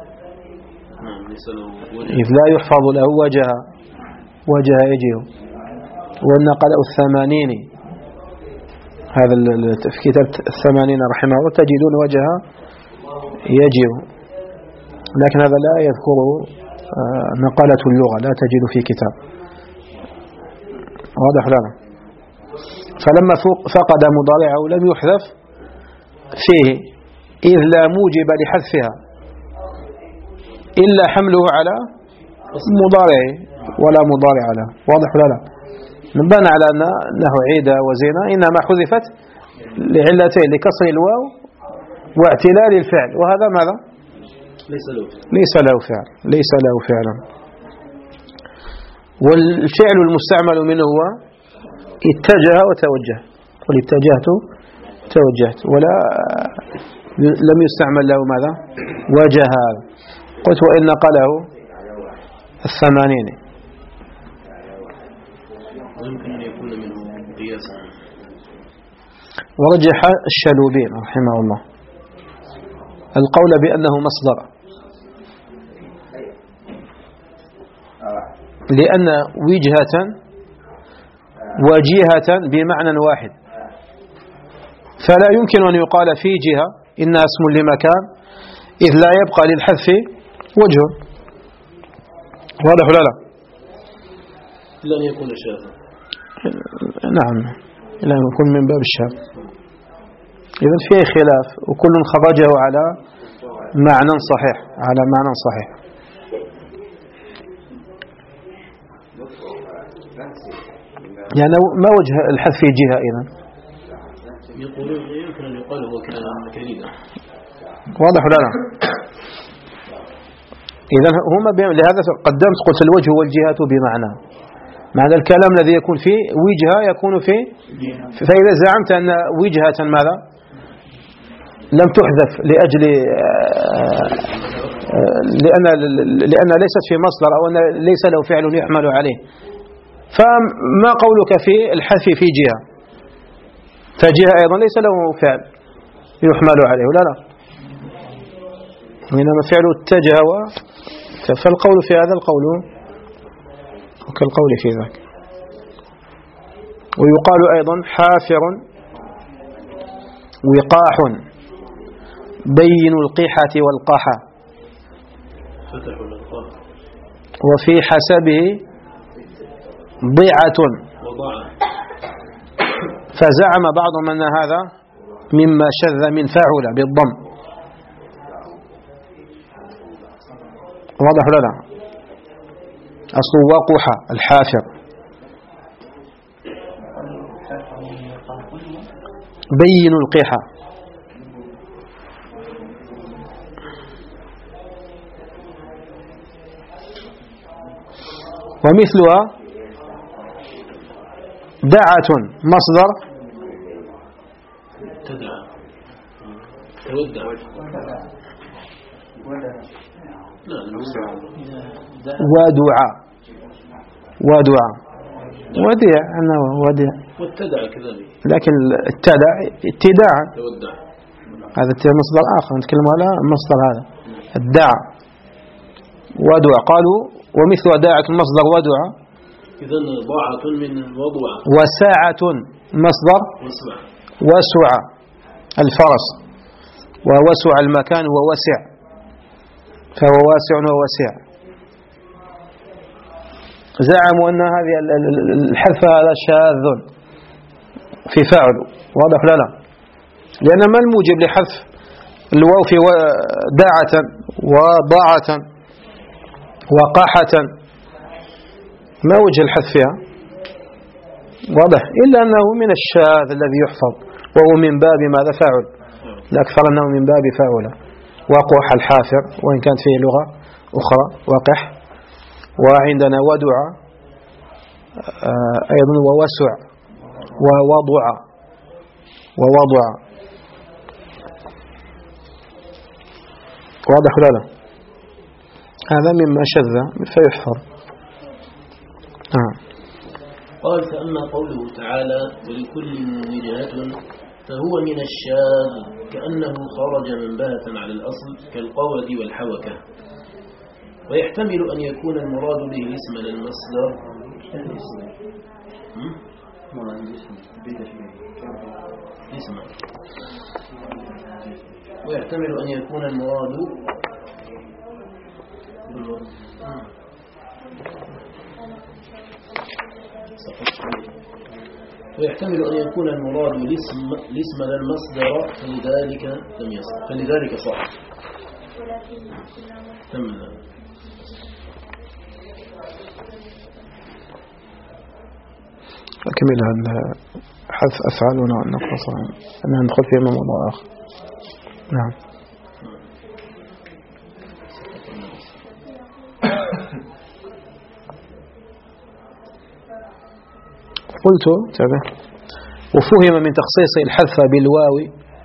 إذ لا يحفظ له وجه وجه يجيه. والنقل الثمانين هذا في كتاب الثمانين رحمه الله تجدون وجه يجيه، لكن هذا لا يذكره نقلة اللغة، لا تجد في كتاب. واضح لنا. فلما فقد مضارعه لم يحذف فيه، إذ لا موجب لحذفها إلا حمله على مضارعه ولا مضارع له. واضح ولا لا؟ نبان على أن أنه عيدة وزينة إنما حذفت لعلتين: لكسر الواو واعتلال الفعل، وهذا ماذا؟ ليس له ليس له فعل ليس له فعلا. والفعل المستعمل منه هو اتجه وتوجه، قل اتجهت توجهت، ولا لم يستعمل له ماذا؟ وجه. قلت وإن نقله الثمانين. ويمكن أن يكون منه قياسا. ورجح الشلوبين رحمه الله القول بأنه مصدر، لأن وجهة وجهة بمعنى واحد، فلا يمكن أن يقال في جهة إنها اسم لمكان، إذ لا يبقى للحذف وجه. واضح ولا لا؟ إلا أن يكون شاذا. نعم، إلا أن يكون من باب الشاذ. إذن فيه خلاف، وكل خرجه على معنى صحيح على معنى صحيح. يعني ما وجه الحذف في جهة إذن؟ يقولون يمكن أن يقال هو كريدا. واضح ولا لا؟ إذن هما لهذا قدمت قلت الوجه والجهة بمعنى معنى الكلام الذي يكون فيه وجهة يكون فيه. فإذا زعمت أن وجهة ماذا لم تحذف لأجل لأن لأن ليست في مصدر أو أن ليس له فعل يعمل عليه، فما قولك في الحذف في جهة؟ فجهة أيضا ليس له فعل يحمل عليه ولا لا، إنما فعل اتجه. فالقول في هذا القول وكالقول في ذاك. ويقال أيضا حافر وقاح بين القيحة والقاحة، وفي حسبه ضيعة، فزعم بعضهم أن هذا مما شذ من فاعل بالضم. واضح ولا لا؟ أصل وقح الحافر. بين القيحة. ومثلها دعة مصدر تدعى تودع ودعاء ودعاء وديع أنه وديع والتدع كذلك، لكن التدع اتداعا تودع هذا مصدر آخر نتكلم على مصدر هذا الدعاء ودعاء. قالوا ومثل داعة مصدر ودعاء، إذن ضاعة من وضع. وساعة مصدر وسع وسع الفرس، ووسع المكان ووسع، فهو واسع ووسع. زعموا أن هذه الحذف هذا شاذ في فاعل. واضح لا لا؟ لأن ما الموجب لحذف الواو في داعة وضاعة وقاحة؟ ما وجه الحذف فيها؟ واضح، إلا أنه من الشاذ الذي يحفظ، وهو من باب ماذا؟ فاعل، الأكثر أنه من باب فاعل. وقح الحافر، وإن كانت فيه لغة أخرى وقح. وعندنا ودع أيضا، ووسع ووضع ووضع. واضح ولا لا؟ هذا مما شذ فيحفظ. آه. قال فأما قوله تعالى ولكل وجهة فهو من الشاذ كأنه خرج منبهة على الأصل كالقود والحوكة. ويحتمل أن يكون المراد به الاسم للمصدر اسم ويحتمل أن يكون المراد ويحتمل أن يكون المراد الاسم الاسم للمصدر فلذلك لم يصح فلذلك صح. تم أكمل هذا حذف أفعال ونقص أننا ندخل في موضوع آخر. نعم. قلت تابع وفهم من تخصيص الحذف بالواو،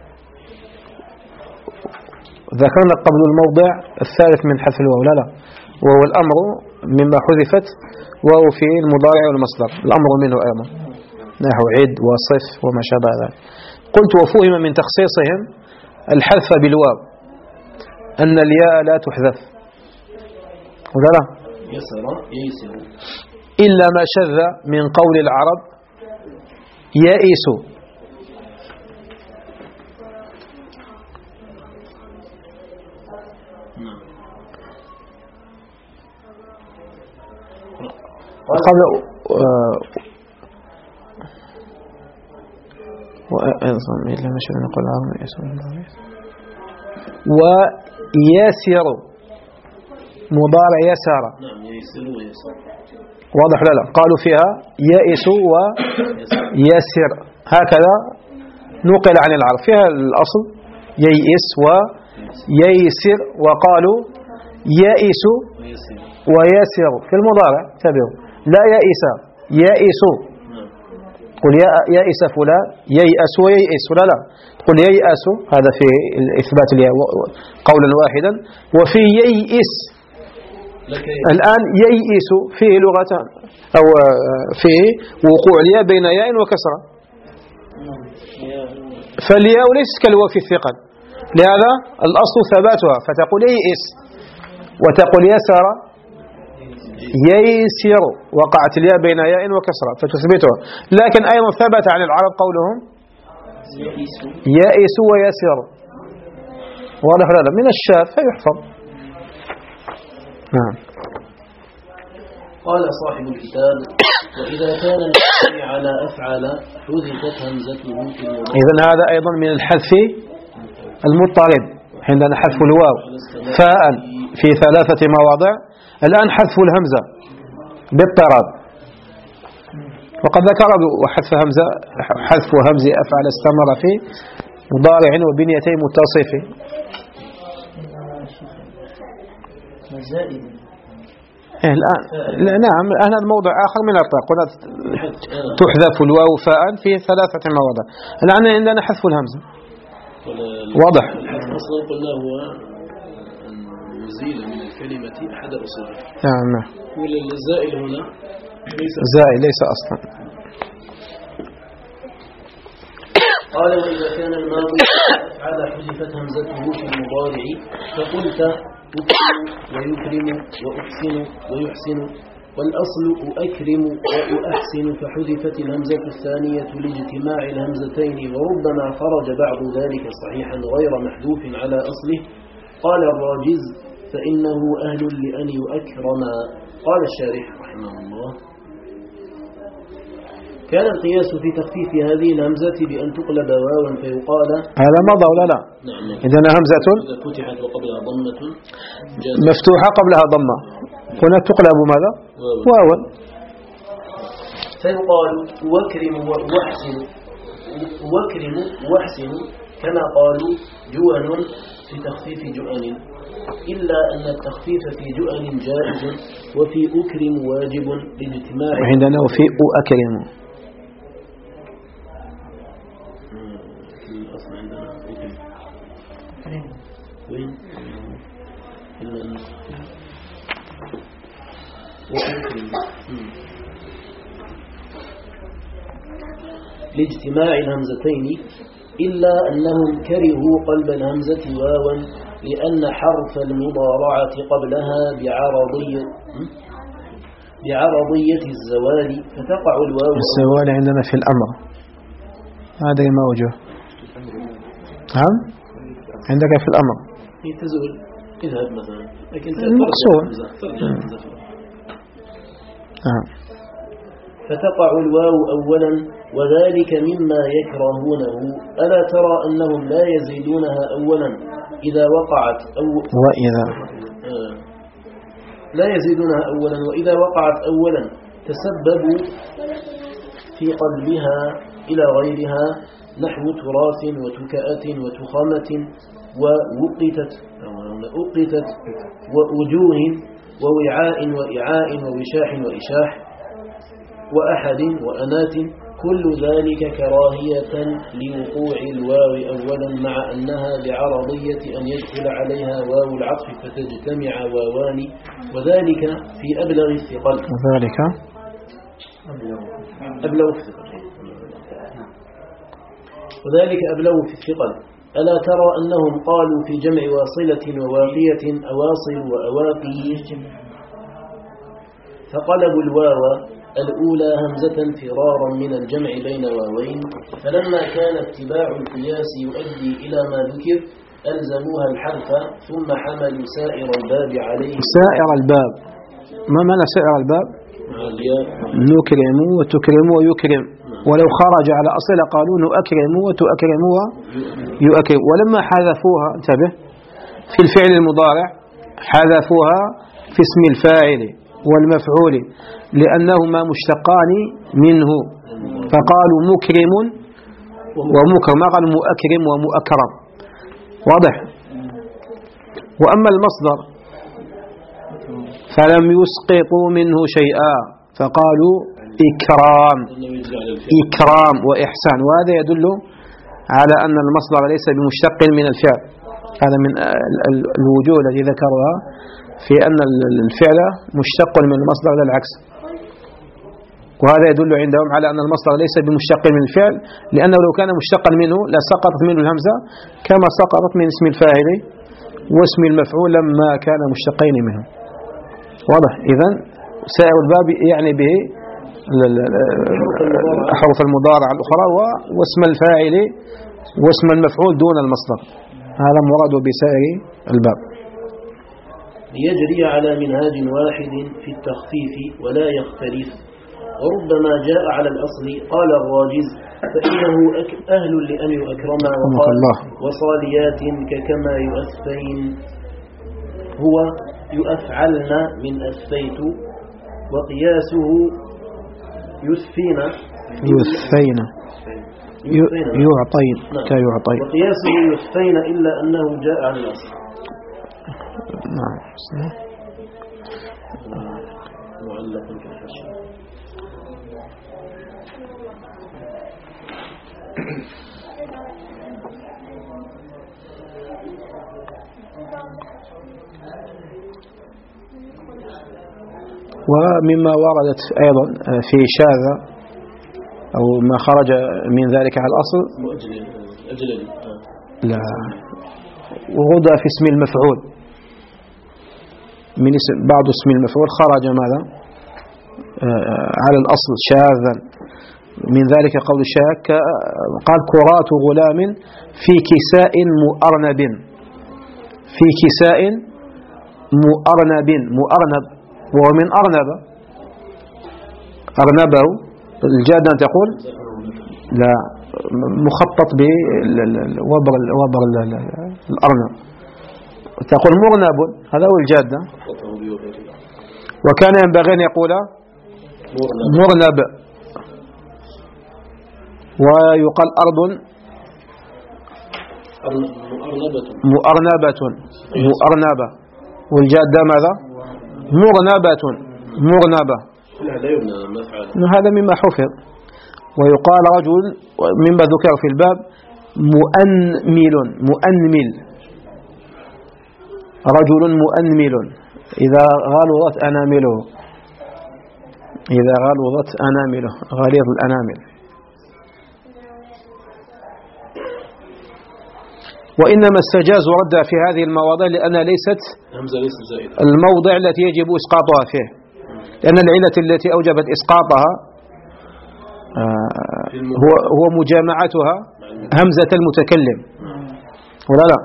ذكرنا قبل الموضع الثالث من حذف الواو لا لا وهو الأمر مما حذفت واو في المضارع والمصدر، الأمر منه أيضا نحو عد وصف وما شابه ذلك. قلت وفهم من تخصيصهم الحذف بالواو أن الياء لا تحذف ولا لا يسر ييسر إلا ما شذ من قول العرب يائس. وقبل وأيضا إلا ما شذ من قول العرب وياسر مضارع يسار. نعم ييسر ويسر واضح لا لا قالوا فيها يائس ويسر هكذا نقل عن العرب، فيها الأصل ييئس وييسر وقالوا يائس ويسر في المضارع تبعوا لا يائس يائس. قل يائس فلان ييأس وييئس ولا لا قل ييأس هذا في إثبات الياء قولا واحدا، وفي ييئس الآن ييئس فيه لغتان أو فيه وقوع الياء بين ياء وكسرة، فالياء ليس كالواو في الثقل، لهذا الأصل ثباتها فتقول ييئس وتقول يسر ييسر وقعت الياء بين ياء وكسرة فتثبتها، لكن أيضا ثبت عن العرب قولهم يائس ويسر واضح هذا من الشاذ فيحفظ. نعم. قال صاحب الكتاب وإذا كان المبني على أفعل حذفت همزته في المضارع. إذن هذا أيضا من الحذف المضطرب عندنا حذف الواو فاء في ثلاثة مواضع، الآن حذف الهمزة باضطراب، وقد ذكر وحذف همزة حذف همز أفعل استمر في مضارع وبنيتين متصف. إيه الآن نعم هذا موضع آخر من الطاق تحذف الواو فاء في ثلاثة مواضع، الآن عندنا حذف الهمزة واضح. أصلا قلنا هو نزيل من الكلمة أحد أصوله. نعم والزائل هنا ليس زائل ليس أصلا. قال وإذا كان الماضي على حذفت همزته في المضارع فقلت أكرم ويكرم وأحسن ويحسن، والأصل أكرم وأحسن فحذفت الهمزة الثانية لاجتماع الهمزتين، وربما خرج بعض ذلك صحيحا غير محذوف على أصله. قال الراجز فإنه أهل لأن يؤكرم. قال الشارح رحمه الله كان القياس في تخفيف هذه الهمزة بأن تقلب واوا فيقال هذا مضى ولا لا؟ نعم. إذن همزة فتحت وقبلها ضمة مفتوحة قبلها ضمة هنا تقلب ماذا؟ واوا فيقال وكرم واحسن وكرم واحسن كما قالوا جوان في تخفيف جؤن، إلا أن التخفيف في جؤن جائز وفي أكرم واجب لاجتماع. وعندنا وفي أكرم الأصل عندنا أكرم وين وأكرم لاجتماع الهمزتين، إلا أنهم كرهوا قلب الهمزة واوا لأن حرف المضارعة قبلها بعرضية بعرضية الزوال فتقع الواو. الزوال عندنا في الأمر هذا ما وجه. نعم عندك في الأمر تزول اذهب مثلا لكن المقصود نعم. فتقع الواو أولا وذلك مما يكرهونه. ألا ترى أنهم لا يزيدونها أولا إذا وقعت أو وإذا آه. لا يزيدونها أولا وإذا وقعت أولا تسببوا في قلبها إلى غيرها نحو تراث وتكأة وتخامة ووقتت وأقتت وأجوه ووعاء وإعاء ووشاح وإشاح وأحد وأنات كل ذلك كراهية لوقوع الواو أولا مع أنها بعرضية أن يدخل عليها واو العطف فتجتمع واوان وذلك في أبلغ الثقل وذلك أبلغ الثقل وذلك أبلغ في الثقل ألا ترى أنهم قالوا في جمع واصلة وواقية أواصل وأواقي فقلبوا الواو الأولى همزة فرارا من الجمع بين واوين فلما كان اتباع القياس يؤدي إلى ما ذكر ألزموها الحرف ثم حملوا سائر الباب عليه. سائر الباب ما معنى سائر الباب؟ نكرم وتكرم ويكرم ولو خرج على أصل قالوا نؤكرم وتؤكرم ويؤكرم ولما حذفوها انتبه في الفعل المضارع حذفوها في اسم الفاعل والمفعول لأنهما مشتقان منه فقالوا مكرم ومكرم ما قالوا مؤكرم ومؤكرم واضح. وأما المصدر فلم يسقطوا منه شيئا فقالوا إكرام إكرام وإحسان وهذا يدل على أن المصدر ليس بمشتق من الفعل. هذا من الوجوه التي ذكرها في أن الفعل مشتق من المصدر لا العكس وهذا يدل عندهم على أن المصدر ليس بمشتق من الفعل لأنه لو كان مشتقا منه لسقطت منه الهمزة كما سقطت من اسم الفاعل واسم المفعول لما كان مشتقين منه واضح. إذن سائر الباب يعني به أحرف المضارع الأخرى واسم الفاعل واسم المفعول دون المصدر هذا مراد بسائر الباب ليجري على منهاج واحد في التخفيف ولا يختلف وربما جاء على الأصل قال الراجز فإنه أهل لأن يؤكرم وقال وصاليات ككما يؤسفين هو يؤفعلن من أسفيت وقياسه يسفين يسفين يعطين كيعطين وقياسه يسفين إلا أنه جاء على الأصل. نعم معلق كالحشر ومما وردت أيضا في شاذة أو ما خرج من ذلك على الأصل لا ورد في اسم المفعول من اسم بعض اسم المفعول خرج ماذا على الأصل شاذا من ذلك قول الشاك قال كرات غلام في كساء مؤرنب في كساء مؤرنب مؤرنب وهو من أرنب أرنبه الجادة تقول لا مخطط بوبر وبر الأرنب تقول مغنب هذا هو الجادة وكان ينبغي أن يقول مغنب ويقال أرض مؤرنبة مؤرنبة والجادة ماذا مغنبة مغنبة هذا مما حفظ. ويقال رجل مما ذكر في الباب مؤنمل مؤنمل رجل مؤنمل إذا غلظت أنامله إذا غلظت أنامله غليظ الأنامل. وإنما استجاز رد في هذه المواضع لأنها ليست الموضع التي يجب إسقاطها فيه لأن العلة التي أوجبت إسقاطها هو هو مجامعتها همزة المتكلم ولا لا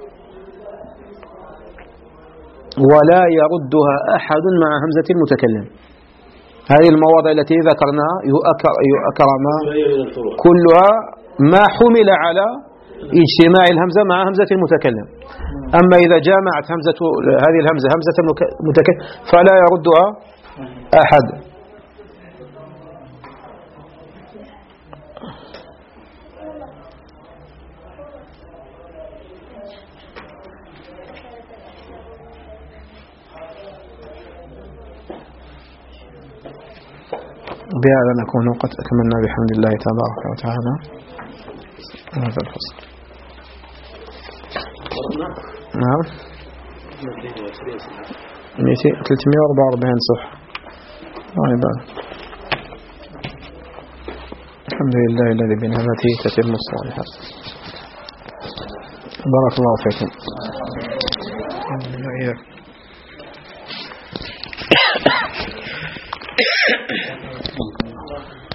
ولا يردها أحد مع همزة المتكلم. هذه المواضع التي ذكرناها يؤكرما كلها ما حمل على اجتماع الهمزة مع همزة المتكلم. أما إذا جامعت همزة هذه الهمزة همزة المتكلم فلا يردها أحد. بهذا نكون قد أكملنا بحمد الله تبارك وتعالى هذا الفصل. نعم ثلاثمائة وأربعة وأربعين صفحة. الحمد لله الذي بنعمته تتم الصالحات. بارك الله فيكم.